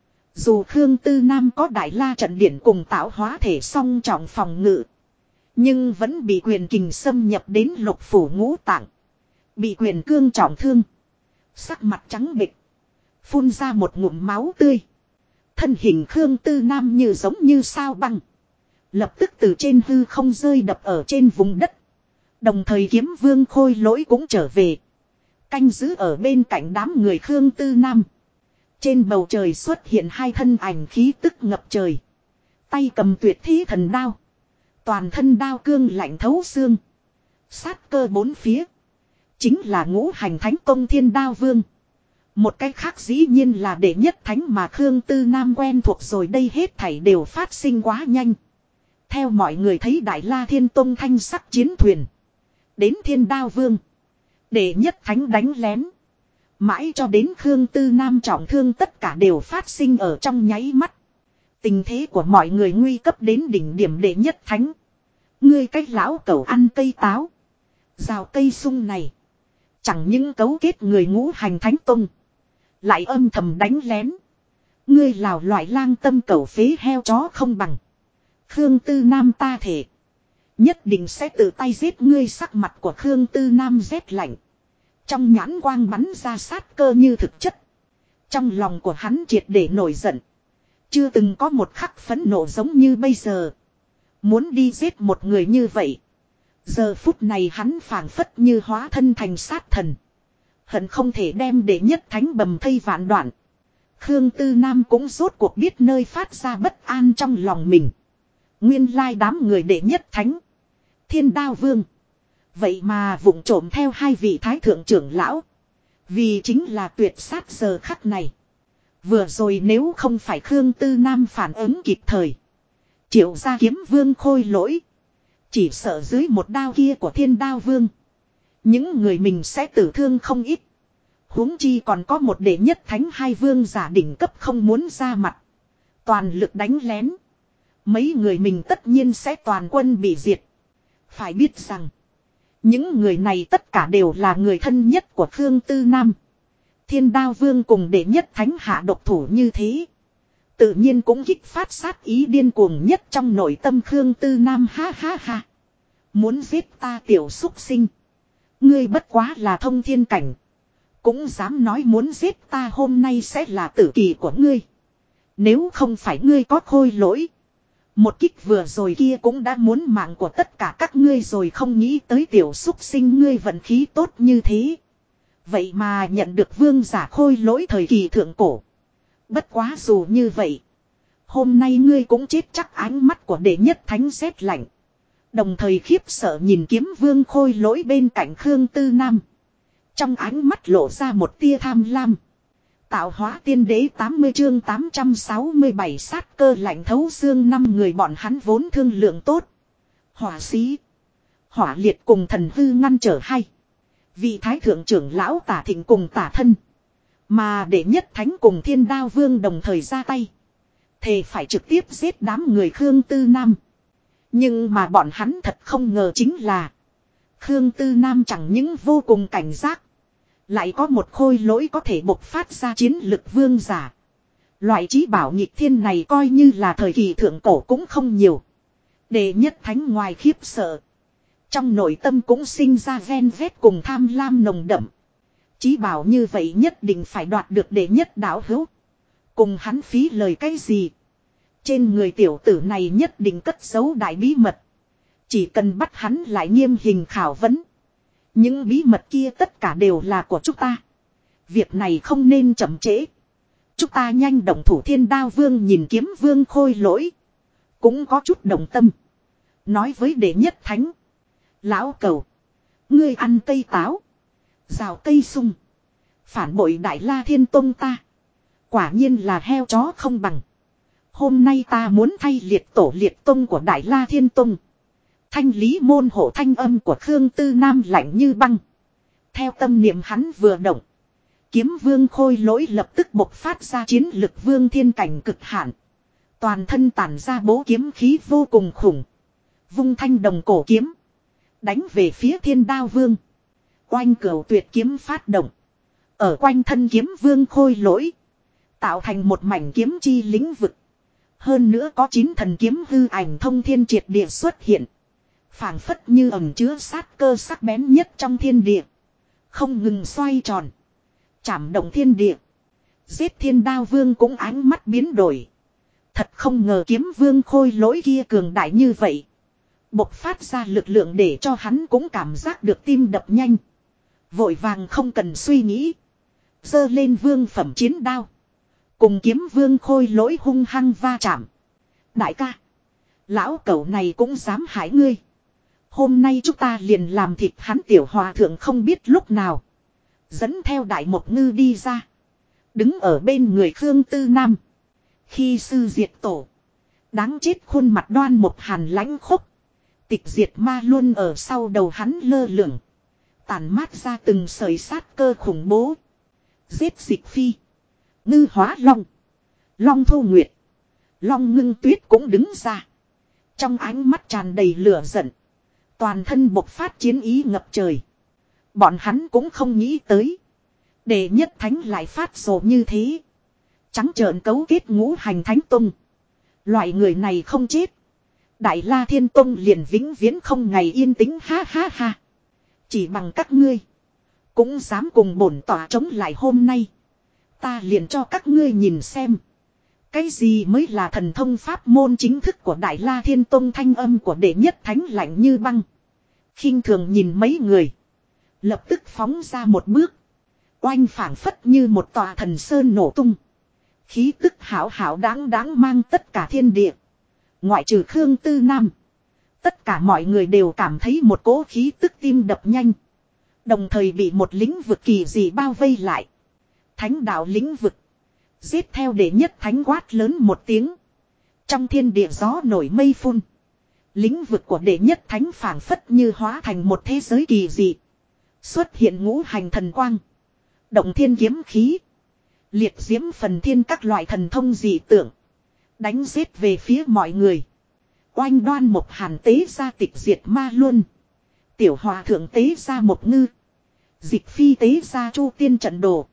Dù Khương Tư Nam có Đại La trận điển cùng tạo hóa thể song trọng phòng ngự. Nhưng vẫn bị quyền kình xâm nhập đến lục phủ ngũ tạng. Bị quyền cương trọng thương. Sắc mặt trắng bệch. Phun ra một ngụm máu tươi. Thân hình Khương Tư Nam như giống như sao băng. Lập tức từ trên hư không rơi đập ở trên vùng đất. Đồng thời kiếm vương khôi lỗi cũng trở về. Canh giữ ở bên cạnh đám người Khương Tư Nam. Trên bầu trời xuất hiện hai thân ảnh khí tức ngập trời. Tay cầm tuyệt thế thần đao. Toàn thân đao cương lạnh thấu xương. Sát cơ bốn phía. Chính là ngũ hành thánh tông Thiên Đao Vương. Một cách khác dĩ nhiên là đệ nhất thánh mà Khương Tư Nam quen thuộc rồi. Đây hết thảy đều phát sinh quá nhanh. Theo mọi người thấy Đại La Thiên Tông thanh sắc chiến thuyền. Đến Thiên Đao Vương. Đệ nhất thánh đánh lén. Mãi cho đến Khương Tư Nam trọng thương tất cả đều phát sinh ở trong nháy mắt. Tình thế của mọi người nguy cấp đến đỉnh điểm đệ nhất thánh. Ngươi cái lão cẩu ăn cây táo. Rào cây sung này. Chẳng những cấu kết người ngũ hành thánh tông. Lại âm thầm đánh lén. Ngươi lào loại lang tâm cẩu phế heo chó không bằng. Khương Tư Nam ta thể. Nhất định sẽ tự tay giết ngươi. Sắc mặt của Khương Tư Nam rét lạnh. Trong nhãn quang bắn ra sát cơ như thực chất. Trong lòng của hắn triệt để nổi giận. Chưa từng có một khắc phẫn nộ giống như bây giờ. Muốn đi giết một người như vậy. Giờ phút này hắn phảng phất như hóa thân thành sát thần. Hận không thể đem đệ nhất thánh bầm thây vạn đoạn. Khương Tư Nam cũng rốt cuộc biết nơi phát ra bất an trong lòng mình. Nguyên lai đám người đệ nhất thánh. Thiên Đao Vương. Vậy mà vụng trộm theo hai vị thái thượng trưởng lão. Vì chính là tuyệt sát giờ khắc này. Vừa rồi nếu không phải Khương Tư Nam phản ứng kịp thời. Triệu ra kiếm vương khôi lỗi. Chỉ sợ dưới một đao kia của Thiên Đao Vương. Những người mình sẽ tử thương không ít. Huống chi còn có một đệ nhất thánh hai vương giả đỉnh cấp không muốn ra mặt. Toàn lực đánh lén. Mấy người mình tất nhiên sẽ toàn quân bị diệt. Phải biết rằng. Những người này tất cả đều là người thân nhất của Khương Tư Nam. Thiên Đao Vương cùng đệ nhất thánh hạ độc thủ như thế. Tự nhiên cũng kích phát sát ý điên cuồng nhất trong nội tâm Khương Tư Nam. Ha ha ha. Muốn giết ta tiểu súc sinh. Ngươi bất quá là thông thiên cảnh. Cũng dám nói muốn giết ta hôm nay sẽ là tử kỳ của ngươi. Nếu không phải ngươi có khôi lỗi. Một kích vừa rồi kia cũng đã muốn mạng của tất cả các ngươi rồi, không nghĩ tới tiểu súc sinh ngươi vận khí tốt như thế. Vậy mà nhận được vương giả khôi lỗi thời kỳ thượng cổ. Bất quá dù như vậy. Hôm nay ngươi cũng chết chắc. Ánh mắt của đệ nhất thánh rét lạnh. Đồng thời khiếp sợ nhìn kiếm vương khôi lỗi bên cạnh Khương Tư Nam. Trong ánh mắt lộ ra một tia tham lam. Tạo hóa tiên đế 80 chương 867 sát cơ lạnh thấu xương. Năm người bọn hắn vốn thương lượng tốt. Hỏa sĩ, hỏa liệt cùng thần hư ngăn trở hai vị thái thượng trưởng lão Tả Thịnh cùng Tả Thân. Mà đệ nhất thánh cùng Thiên Đao Vương đồng thời ra tay. Thề phải trực tiếp giết đám người Khương Tư Nam. Nhưng mà bọn hắn thật không ngờ chính là. Khương Tư Nam chẳng những vô cùng cảnh giác. Lại có một khôi lỗi có thể bộc phát ra chiến lực vương giả. Loại trí bảo nghịch thiên này coi như là thời kỳ thượng cổ cũng không nhiều. Đệ nhất thánh ngoài khiếp sợ. Trong nội tâm cũng sinh ra ven vét cùng tham lam nồng đậm. Chí bảo như vậy nhất định phải đoạt được đệ nhất đạo hữu. Cùng hắn phí lời cái gì. Trên người tiểu tử này nhất định cất giấu đại bí mật. Chỉ cần bắt hắn lại nghiêm hình khảo vấn. Những bí mật kia tất cả đều là của chúng ta. Việc này không nên chậm trễ. Chúng ta nhanh động thủ. Thiên Đao Vương nhìn Kiếm Vương Khôi Lỗi. Cũng có chút đồng tâm. Nói với đệ nhất thánh. Lão Cẩu. Ngươi ăn cây táo. Rào cây sung. Phản bội Đại La Thiên Tông ta. Quả nhiên là heo chó không bằng. Hôm nay ta muốn thay liệt tổ liệt tông của Đại La Thiên Tông. Thanh lý môn hộ. Thanh âm của Khương Tư Nam lạnh như băng. Theo tâm niệm hắn vừa động. Kiếm Vương Khôi Lỗi lập tức bộc phát ra chiến lực vương thiên cảnh cực hạn. Toàn thân tản ra bố kiếm khí vô cùng khủng. Vung thanh đồng cổ kiếm. Đánh về phía Thiên Đao Vương. Oanh cửu tuyệt kiếm phát động. Ở quanh thân Kiếm Vương Khôi Lỗi. Tạo thành một mảnh kiếm chi lĩnh vực. Hơn nữa có 9 thần kiếm hư ảnh thông thiên triệt địa xuất hiện. Phảng phất như ẩn chứa sát cơ sắc bén nhất trong thiên địa. Không ngừng xoay tròn. Chảm động thiên địa. Giết Thiên Đao Vương cũng ánh mắt biến đổi. Thật không ngờ Kiếm Vương Khôi Lỗi kia cường đại như vậy. Bộc phát ra lực lượng để cho hắn cũng cảm giác được tim đập nhanh. Vội vàng không cần suy nghĩ. Giơ lên vương phẩm chiến đao. Cùng Kiếm Vương Khôi Lỗi hung hăng va chạm. Đại ca. Lão cẩu này cũng dám hại ngươi. Hôm nay chúng ta liền làm thịt hắn. Tiểu hòa thượng không biết lúc nào. Dẫn theo Đại Mộc Ngư đi ra. Đứng ở bên người Khương Tư Nam. Khi sư diệt tổ. Đáng chết khuôn mặt Đoan Mộc Hàn lãnh khốc. Tịch diệt ma luôn ở sau đầu hắn lơ lửng. Tàn mát ra từng sợi sát cơ khủng bố. Giết Dịch Phi. Ngư Hóa Long. Long Thu Nguyệt. Long Ngưng Tuyết cũng đứng ra. Trong ánh mắt tràn đầy lửa giận. Toàn thân bộc phát chiến ý ngập trời. Bọn hắn cũng không nghĩ tới. Đệ nhất thánh lại phát rồ như thế. Trắng trợn cấu kết ngũ hành thánh tông. Loại người này không chết. Đại La Thiên Tông liền vĩnh viễn không ngày yên tĩnh ha ha ha. Chỉ bằng các ngươi. Cũng dám cùng bổn tỏa chống lại hôm nay. Ta liền cho các ngươi nhìn xem. Cái gì mới là thần thông pháp môn chính thức của Đại La Thiên Tông. Thanh âm của đệ nhất thánh lạnh như băng. Khinh thường nhìn mấy người. Lập tức phóng ra một bước. Oanh phảng phất như một tòa thần sơn nổ tung. Khí tức hảo hảo đáng đáng mang tất cả thiên địa. Ngoại trừ Khương Tư Nam. Tất cả mọi người đều cảm thấy một cỗ khí tức tim đập nhanh. Đồng thời bị một lĩnh vực kỳ dị bao vây lại. Thánh đạo lĩnh vực. Giết theo đệ nhất thánh quát lớn một tiếng. Trong thiên địa gió nổi mây phun. Lĩnh vực của đệ nhất thánh phảng phất như hóa thành một thế giới kỳ dị. Xuất hiện ngũ hành thần quang. Động thiên kiếm khí. Liệt diễm phần thiên các loại thần thông dị tượng. Đánh giết về phía mọi người. Oanh Đoan Mộc Hàn tế ra tịch diệt ma luân. Tiểu hòa thượng tế ra Mộc Ngư. Dịch Phi tế ra Chu Tiên trận đồ.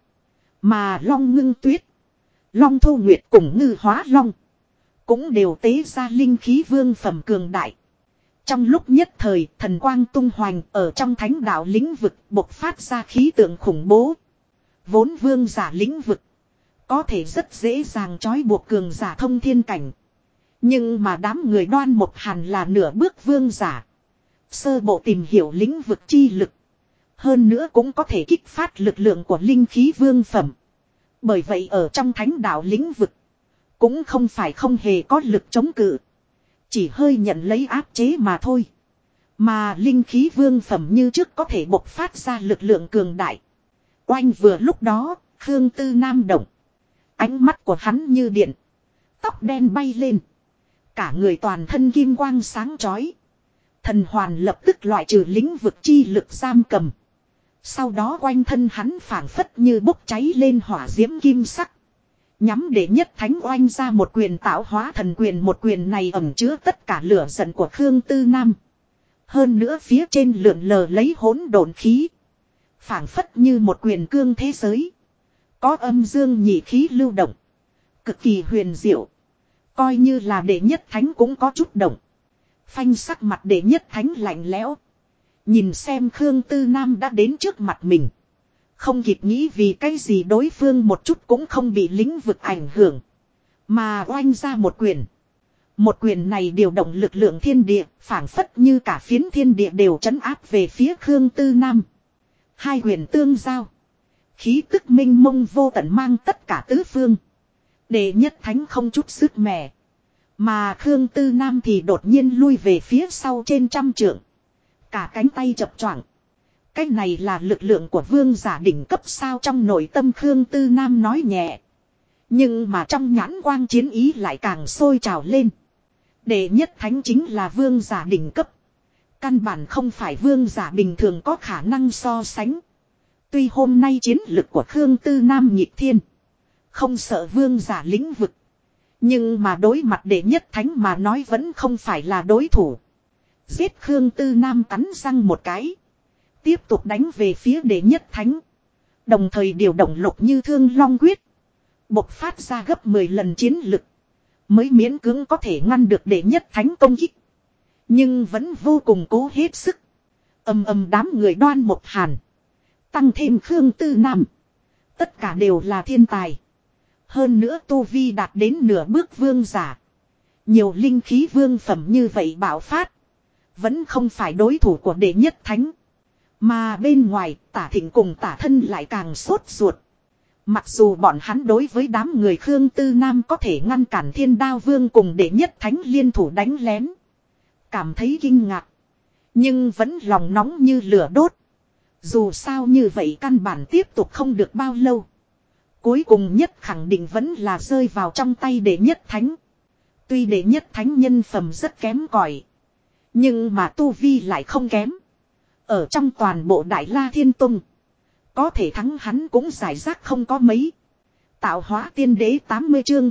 Mà Long Ngưng Tuyết. Long Thu Nguyệt cùng Ngư Hóa Long. Cũng đều tế ra linh khí vương phẩm cường đại. Trong lúc nhất thời thần quang tung hoành ở trong thánh đạo lĩnh vực bộc phát ra khí tượng khủng bố. Vốn vương giả lĩnh vực. Có thể rất dễ dàng trói buộc cường giả thông thiên cảnh. Nhưng mà đám người Đoan Mộc Hàn là nửa bước vương giả. Sơ bộ tìm hiểu lĩnh vực chi lực. Hơn nữa cũng có thể kích phát lực lượng của linh khí vương phẩm. Bởi vậy ở trong thánh đạo lĩnh vực. Cũng không phải không hề có lực chống cự. Chỉ hơi nhận lấy áp chế mà thôi. Mà linh khí vương phẩm như trước có thể bộc phát ra lực lượng cường đại. Oanh vừa lúc đó, Khương Tư Nam động. Ánh mắt của hắn như điện. Tóc đen bay lên. Cả người toàn thân kim quang sáng chói. Thần hoàn lập tức loại trừ lĩnh vực chi lực giam cầm. Sau đó quanh thân hắn phảng phất như bốc cháy lên hỏa diễm kim sắc. Nhắm để nhất thánh oanh ra một quyền tạo hóa thần quyền. Một quyền này ẩn chứa tất cả lửa giận của Khương Tư Nam. Hơn nữa phía trên lượn lờ lấy hỗn độn khí. Phảng phất như một quyền cương thế giới. Có âm dương nhị khí lưu động. Cực kỳ huyền diệu. Coi như là đệ nhất thánh cũng có chút động. Phanh sắc mặt đệ nhất thánh lạnh lẽo. Nhìn xem Khương Tư Nam đã đến trước mặt mình. Không kịp nghĩ vì cái gì đối phương một chút cũng không bị lĩnh vực ảnh hưởng. Mà oanh ra một quyền. Một quyền này điều động lực lượng thiên địa, phảng phất như cả phiến thiên địa đều trấn áp về phía Khương Tư Nam. Hai quyền tương giao. Khí tức minh mông vô tận mang tất cả tứ phương. Đệ nhất thánh không chút sức mẻ. Mà Khương Tư Nam thì đột nhiên lui về phía sau trên trăm trượng. Cả cánh tay chập choạng. Cái này là lực lượng của vương giả đỉnh cấp sao trong nội tâm Khương Tư Nam nói nhẹ. Nhưng mà trong nhãn quang chiến ý lại càng sôi trào lên. Đệ nhất thánh chính là vương giả đỉnh cấp. Căn bản không phải vương giả bình thường có khả năng so sánh. Tuy hôm nay chiến lực của Khương Tư Nam nhịp thiên. Không sợ vương giả lĩnh vực. Nhưng mà đối mặt đệ nhất thánh mà nói vẫn không phải là đối thủ. Giết Khương Tư Nam cắn răng một cái. Tiếp tục đánh về phía đệ nhất thánh. Đồng thời điều động Lục Như Thương Long quyết. Bộc phát ra gấp 10 lần chiến lực. Mới miễn cưỡng có thể ngăn được đệ nhất thánh công kích. Nhưng vẫn vô cùng cố hết sức. Ầm ầm đám người Đoan Mộc Hàn. Tăng thêm Khương Tư Nam. Tất cả đều là thiên tài. Hơn nữa tu vi đạt đến nửa bước vương giả. Nhiều linh khí vương phẩm như vậy bạo phát. Vẫn không phải đối thủ của đệ nhất thánh. Mà bên ngoài Tả Thịnh cùng Tả Thân lại càng sốt ruột. Mặc dù bọn hắn đối với đám người Khương Tư Nam có thể ngăn cản Thiên Đao Vương cùng đệ nhất thánh liên thủ đánh lén. Cảm thấy kinh ngạc. Nhưng vẫn lòng nóng như lửa đốt. Dù sao như vậy căn bản tiếp tục không được bao lâu. Cuối cùng nhất khẳng định vẫn là rơi vào trong tay đệ nhất thánh. Tuy đệ nhất thánh nhân phẩm rất kém cỏi, nhưng mà tu vi lại không kém. Ở trong toàn bộ Đại La Thiên Tông, có thể thắng hắn cũng giải rác không có mấy. Tạo hóa tiên đế 80 chương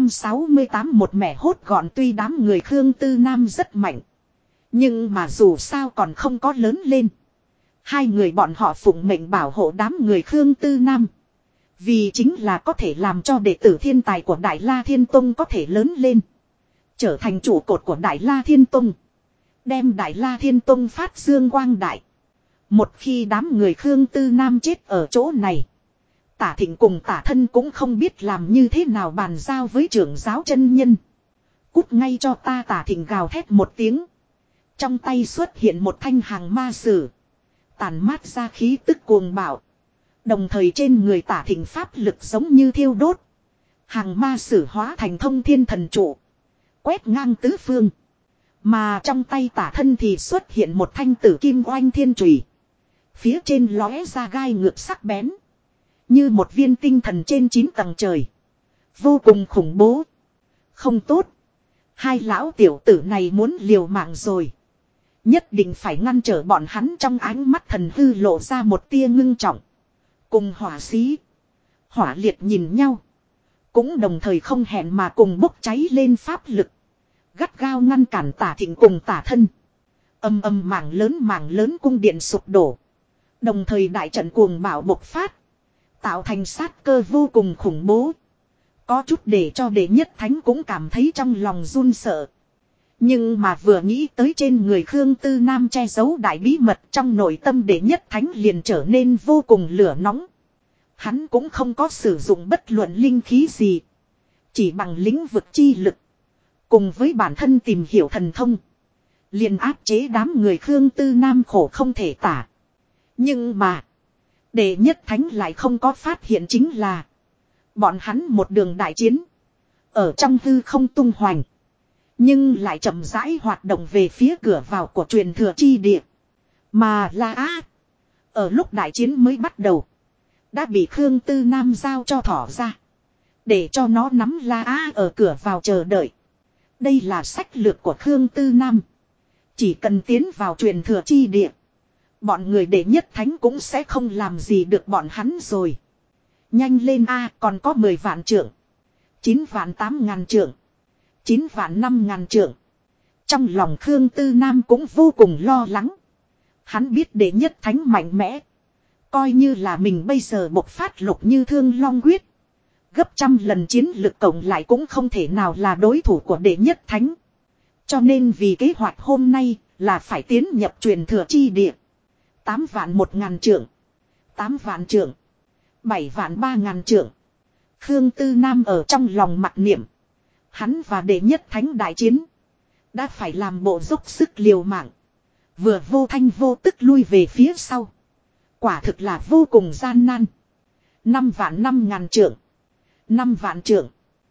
868 một mẻ hốt gọn. Tuy đám người Khương Tư Nam rất mạnh, nhưng mà dù sao còn không có lớn lên. Hai người bọn họ phụng mệnh bảo hộ đám người Khương Tư Nam. Vì chính là có thể làm cho đệ tử thiên tài của Đại La Thiên Tông có thể lớn lên. Trở thành trụ cột của Đại La Thiên Tông. Đem Đại La Thiên Tông phát dương quang đại. Một khi đám người Khương Tư Nam chết ở chỗ này, Tả Thịnh cùng Tả Thân cũng không biết làm như thế nào bàn giao với trưởng giáo chân nhân. Cút ngay cho ta, Tả Thịnh gào thét một tiếng. Trong tay xuất hiện một thanh hàng ma sử. Tàn mát ra khí tức cuồng bạo. Đồng thời trên người Tả Thịnh pháp lực giống như thiêu đốt. Hàng ma sử hóa thành thông thiên thần trụ. Quét ngang tứ phương. Mà trong tay Tả Thân thì xuất hiện một thanh tử kim oanh thiên chùy. Phía trên lóe ra gai ngược sắc bén. Như một viên tinh thần trên 9 tầng trời. Vô cùng khủng bố. Không tốt. Hai lão tiểu tử này muốn liều mạng rồi. Nhất định phải ngăn trở bọn hắn. Trong ánh mắt thần hư lộ ra một tia ngưng trọng. Cùng hỏa sĩ, hỏa liệt nhìn nhau. Cũng đồng thời không hẹn mà cùng bốc cháy lên pháp lực. Gắt gao ngăn cản Tả Thịnh cùng Tả Thân. Âm âm mảng lớn cung điện sụp đổ. Đồng thời đại trận cuồng bạo bộc phát. Tạo thành sát cơ vô cùng khủng bố. Có chút để cho đệ nhất thánh cũng cảm thấy trong lòng run sợ. Nhưng mà vừa nghĩ tới trên người Khương Tư Nam che giấu đại bí mật, trong nội tâm đệ nhất thánh liền trở nên vô cùng lửa nóng. Hắn cũng không có sử dụng bất luận linh khí gì. Chỉ bằng lĩnh vực chi lực. Cùng với bản thân tìm hiểu thần thông. Liền áp chế đám người Khương Tư Nam khổ không thể tả. Nhưng mà đệ nhất thánh lại không có phát hiện chính là bọn hắn một đường đại chiến. Ở trong hư không tung hoành. Nhưng lại chậm rãi hoạt động về phía cửa vào của truyền thừa chi địa. Mà La Á ở lúc đại chiến mới bắt đầu đã bị Khương Tư Nam giao cho thỏ ra. Để cho nó nắm La Á ở cửa vào chờ đợi. Đây là sách lược của Khương Tư Nam. Chỉ cần tiến vào truyền thừa chi địa, bọn người đệ nhất thánh cũng sẽ không làm gì được bọn hắn rồi. Nhanh lên a, còn có 10 vạn trượng. 9 vạn 8 ngàn trượng. 9 vạn 5 ngàn trượng. Trong lòng Khương Tư Nam cũng vô cùng lo lắng. Hắn biết đệ nhất thánh mạnh mẽ. Coi như là mình bây giờ bộc phát Lục Như Thương Long quyết. Gấp trăm lần chiến lực cộng lại cũng không thể nào là đối thủ của đệ nhất thánh. Cho nên vì kế hoạch hôm nay, là phải tiến nhập truyền thừa chi địa. 8 vạn 1.000 trượng. 8 vạn trượng. 7 vạn 3.000 trượng. Khương Tư Nam ở trong lòng mặc niệm. Hắn và đệ nhất thánh đại chiến. Đã phải làm bộ dốc sức liều mạng. Vừa vô thanh vô tức lui về phía sau. Quả thực là vô cùng gian nan. 5 vạn 5.000 trượng. 5 vạn trượng.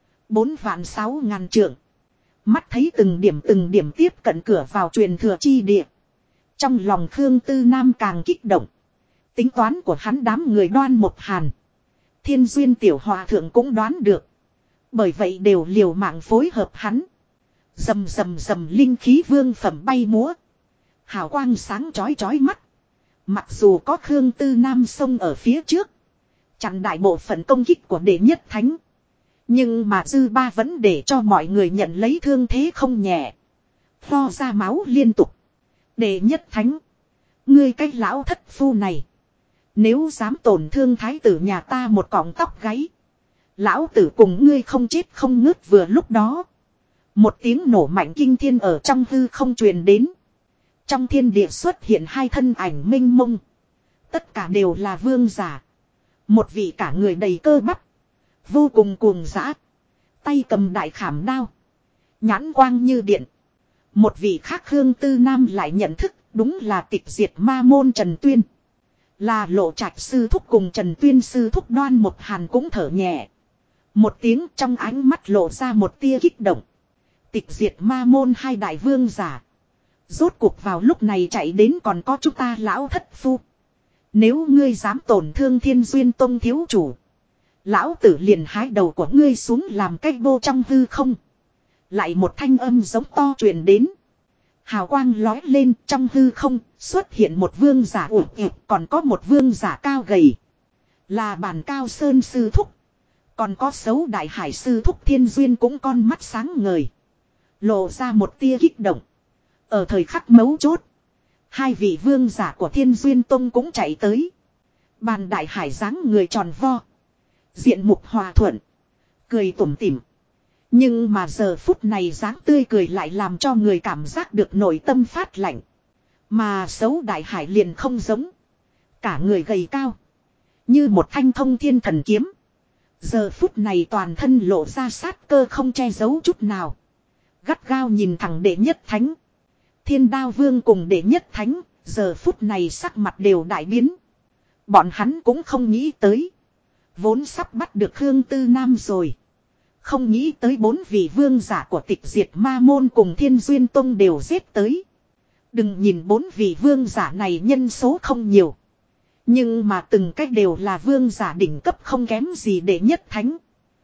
4 vạn 6.000 trượng. Mắt thấy từng điểm tiếp cận cửa vào truyền thừa chi địa. Trong lòng Khương Tư Nam càng kích động. Tính toán của hắn đám người Đoan Một Hàn. Thiên Duyên Tiểu Hòa Thượng cũng đoán được. Bởi vậy đều liều mạng phối hợp hắn. Rầm rầm rầm linh khí vương phẩm bay múa. Hào quang sáng chói chói mắt. Mặc dù có Khương Tư Nam xông ở phía trước. Chặn đại bộ phận công kích của đệ nhất thánh. Nhưng mà dư ba vẫn để cho mọi người nhận lấy thương thế không nhẹ. Pho ra máu liên tục. Đệ nhất thánh. Ngươi cái lão thất phu này. Nếu dám tổn thương thái tử nhà ta một cọng tóc gáy. Lão tử cùng ngươi không chết không ngớt vừa lúc đó. Một tiếng nổ mạnh kinh thiên ở trong hư không truyền đến. Trong thiên địa xuất hiện hai thân ảnh minh mông. Tất cả đều là vương giả. Một vị cả người đầy cơ bắp. Vô cùng cuồng dã. Tay cầm đại khảm đao. Nhãn quang như điện. Một vị khác Khương Tư Nam lại nhận thức đúng là tịch diệt ma môn Trần Tuyên. Là Lộ Trạch sư thúc cùng Trần Tuyên sư thúc Đoan Một Hàn cũng thở nhẹ. Một tiếng trong ánh mắt lộ ra một tia kích động. Tịch diệt ma môn hai đại vương giả. Rốt cuộc vào lúc này chạy đến còn có chúng ta lão thất phu. Nếu ngươi dám tổn thương Thiên Duyên Tông thiếu chủ. Lão tử liền hái đầu của ngươi xuống làm cách vô trong hư không. Lại một thanh âm giống to truyền đến. Hào quang lói lên trong hư không, xuất hiện một vương giả ủ ịp, còn có một vương giả cao gầy. Là Bàn Cao Sơn sư thúc. Còn có Sấu Đại Hải sư thúc Thiên Duyên cũng con mắt sáng ngời. Lộ ra một tia kích động. Ở thời khắc mấu chốt. Hai vị vương giả của Thiên Duyên Tông cũng chạy tới. Bàn Đại Hải dáng người tròn vo. Diện mục hòa thuận. Cười tủm tỉm. Nhưng mà giờ phút này dáng tươi cười lại làm cho người cảm giác được nội tâm phát lạnh. Mà Sấu Đại Hải liền không giống. Cả người gầy cao. Như một thanh thông thiên thần kiếm. Giờ phút này toàn thân lộ ra sát cơ không che giấu chút nào. Gắt gao nhìn thẳng đệ nhất thánh. Thiên Đao Vương cùng đệ nhất thánh. Giờ phút này sắc mặt đều đại biến. Bọn hắn cũng không nghĩ tới. Vốn sắp bắt được Khương Tư Nam rồi. Không nghĩ tới 4 vị vương giả của tịch diệt ma môn cùng Thiên Duyên Tông đều giết tới. Đừng nhìn 4 vị vương giả này nhân số không nhiều. Nhưng mà từng cách đều là vương giả đỉnh cấp không kém gì đệ nhất thánh.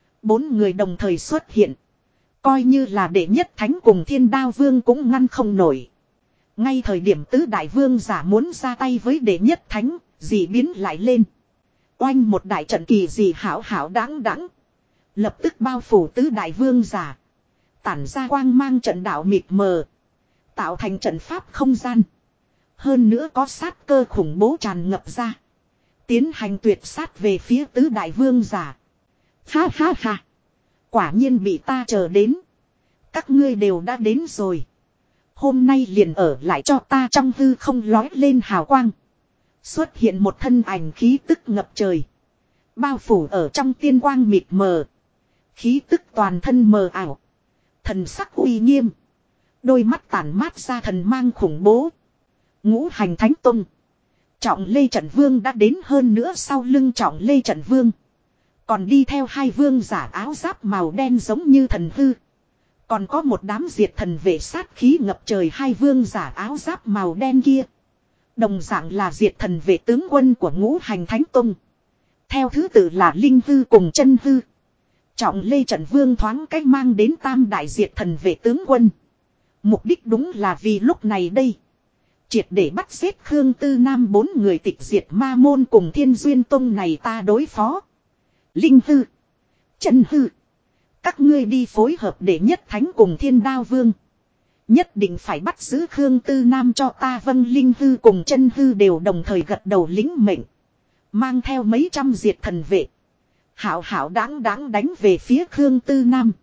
4 người đồng thời xuất hiện. Coi như là đệ nhất thánh cùng Thiên Đao Vương cũng ngăn không nổi. Ngay thời điểm tứ đại vương giả muốn ra tay với đệ nhất thánh, dị biến lại lên. Oanh một đại trận kỳ dị hảo hảo đáng đáng. Lập tức bao phủ tứ đại vương giả. Tản ra quang mang trận đạo mịt mờ. Tạo thành trận pháp không gian. Hơn nữa có sát cơ khủng bố tràn ngập ra. Tiến hành tuyệt sát về phía tứ đại vương giả. Ha ha ha. Quả nhiên bị ta chờ đến. Các ngươi đều đã đến rồi. Hôm nay liền ở lại cho ta trong hư không lói lên hào quang. Xuất hiện một thân ảnh khí tức ngập trời. Bao phủ ở trong tiên quang mịt mờ. Khí tức toàn thân mờ ảo. Thần sắc uy nghiêm. Đôi mắt tản mát ra thần mang khủng bố. Ngũ Hành Thánh Tông. Trọng Lê Trận Vương đã đến hơn nữa sau lưng Trọng Lê Trận Vương. Còn đi theo hai vương giả áo giáp màu đen giống như thần hư. Còn có một đám diệt thần vệ sát khí ngập trời hai vương giả áo giáp màu đen kia. Đồng dạng là diệt thần vệ tướng quân của Ngũ Hành Thánh Tông. Theo thứ tự là Linh Hư cùng Chân Hư. Trọng Lê Trận Vương thoáng cách mang đến tam đại diệt thần vệ tướng quân. Mục đích đúng là vì lúc này đây. Triệt để bắt giết Khương Tư Nam 4 người tịch diệt ma môn cùng Thiên Duyên Tông này ta đối phó. Linh Hư. Chân Hư. Các ngươi đi phối hợp để nhất thánh cùng Thiên Đao Vương. Nhất định phải bắt giữ Khương Tư Nam cho ta vâng Linh Hư cùng Chân Hư đều đồng thời gật đầu lính mệnh. Mang theo mấy trăm diệt thần vệ. Hảo hảo đáng đáng đánh về phía Khương Tư Nam.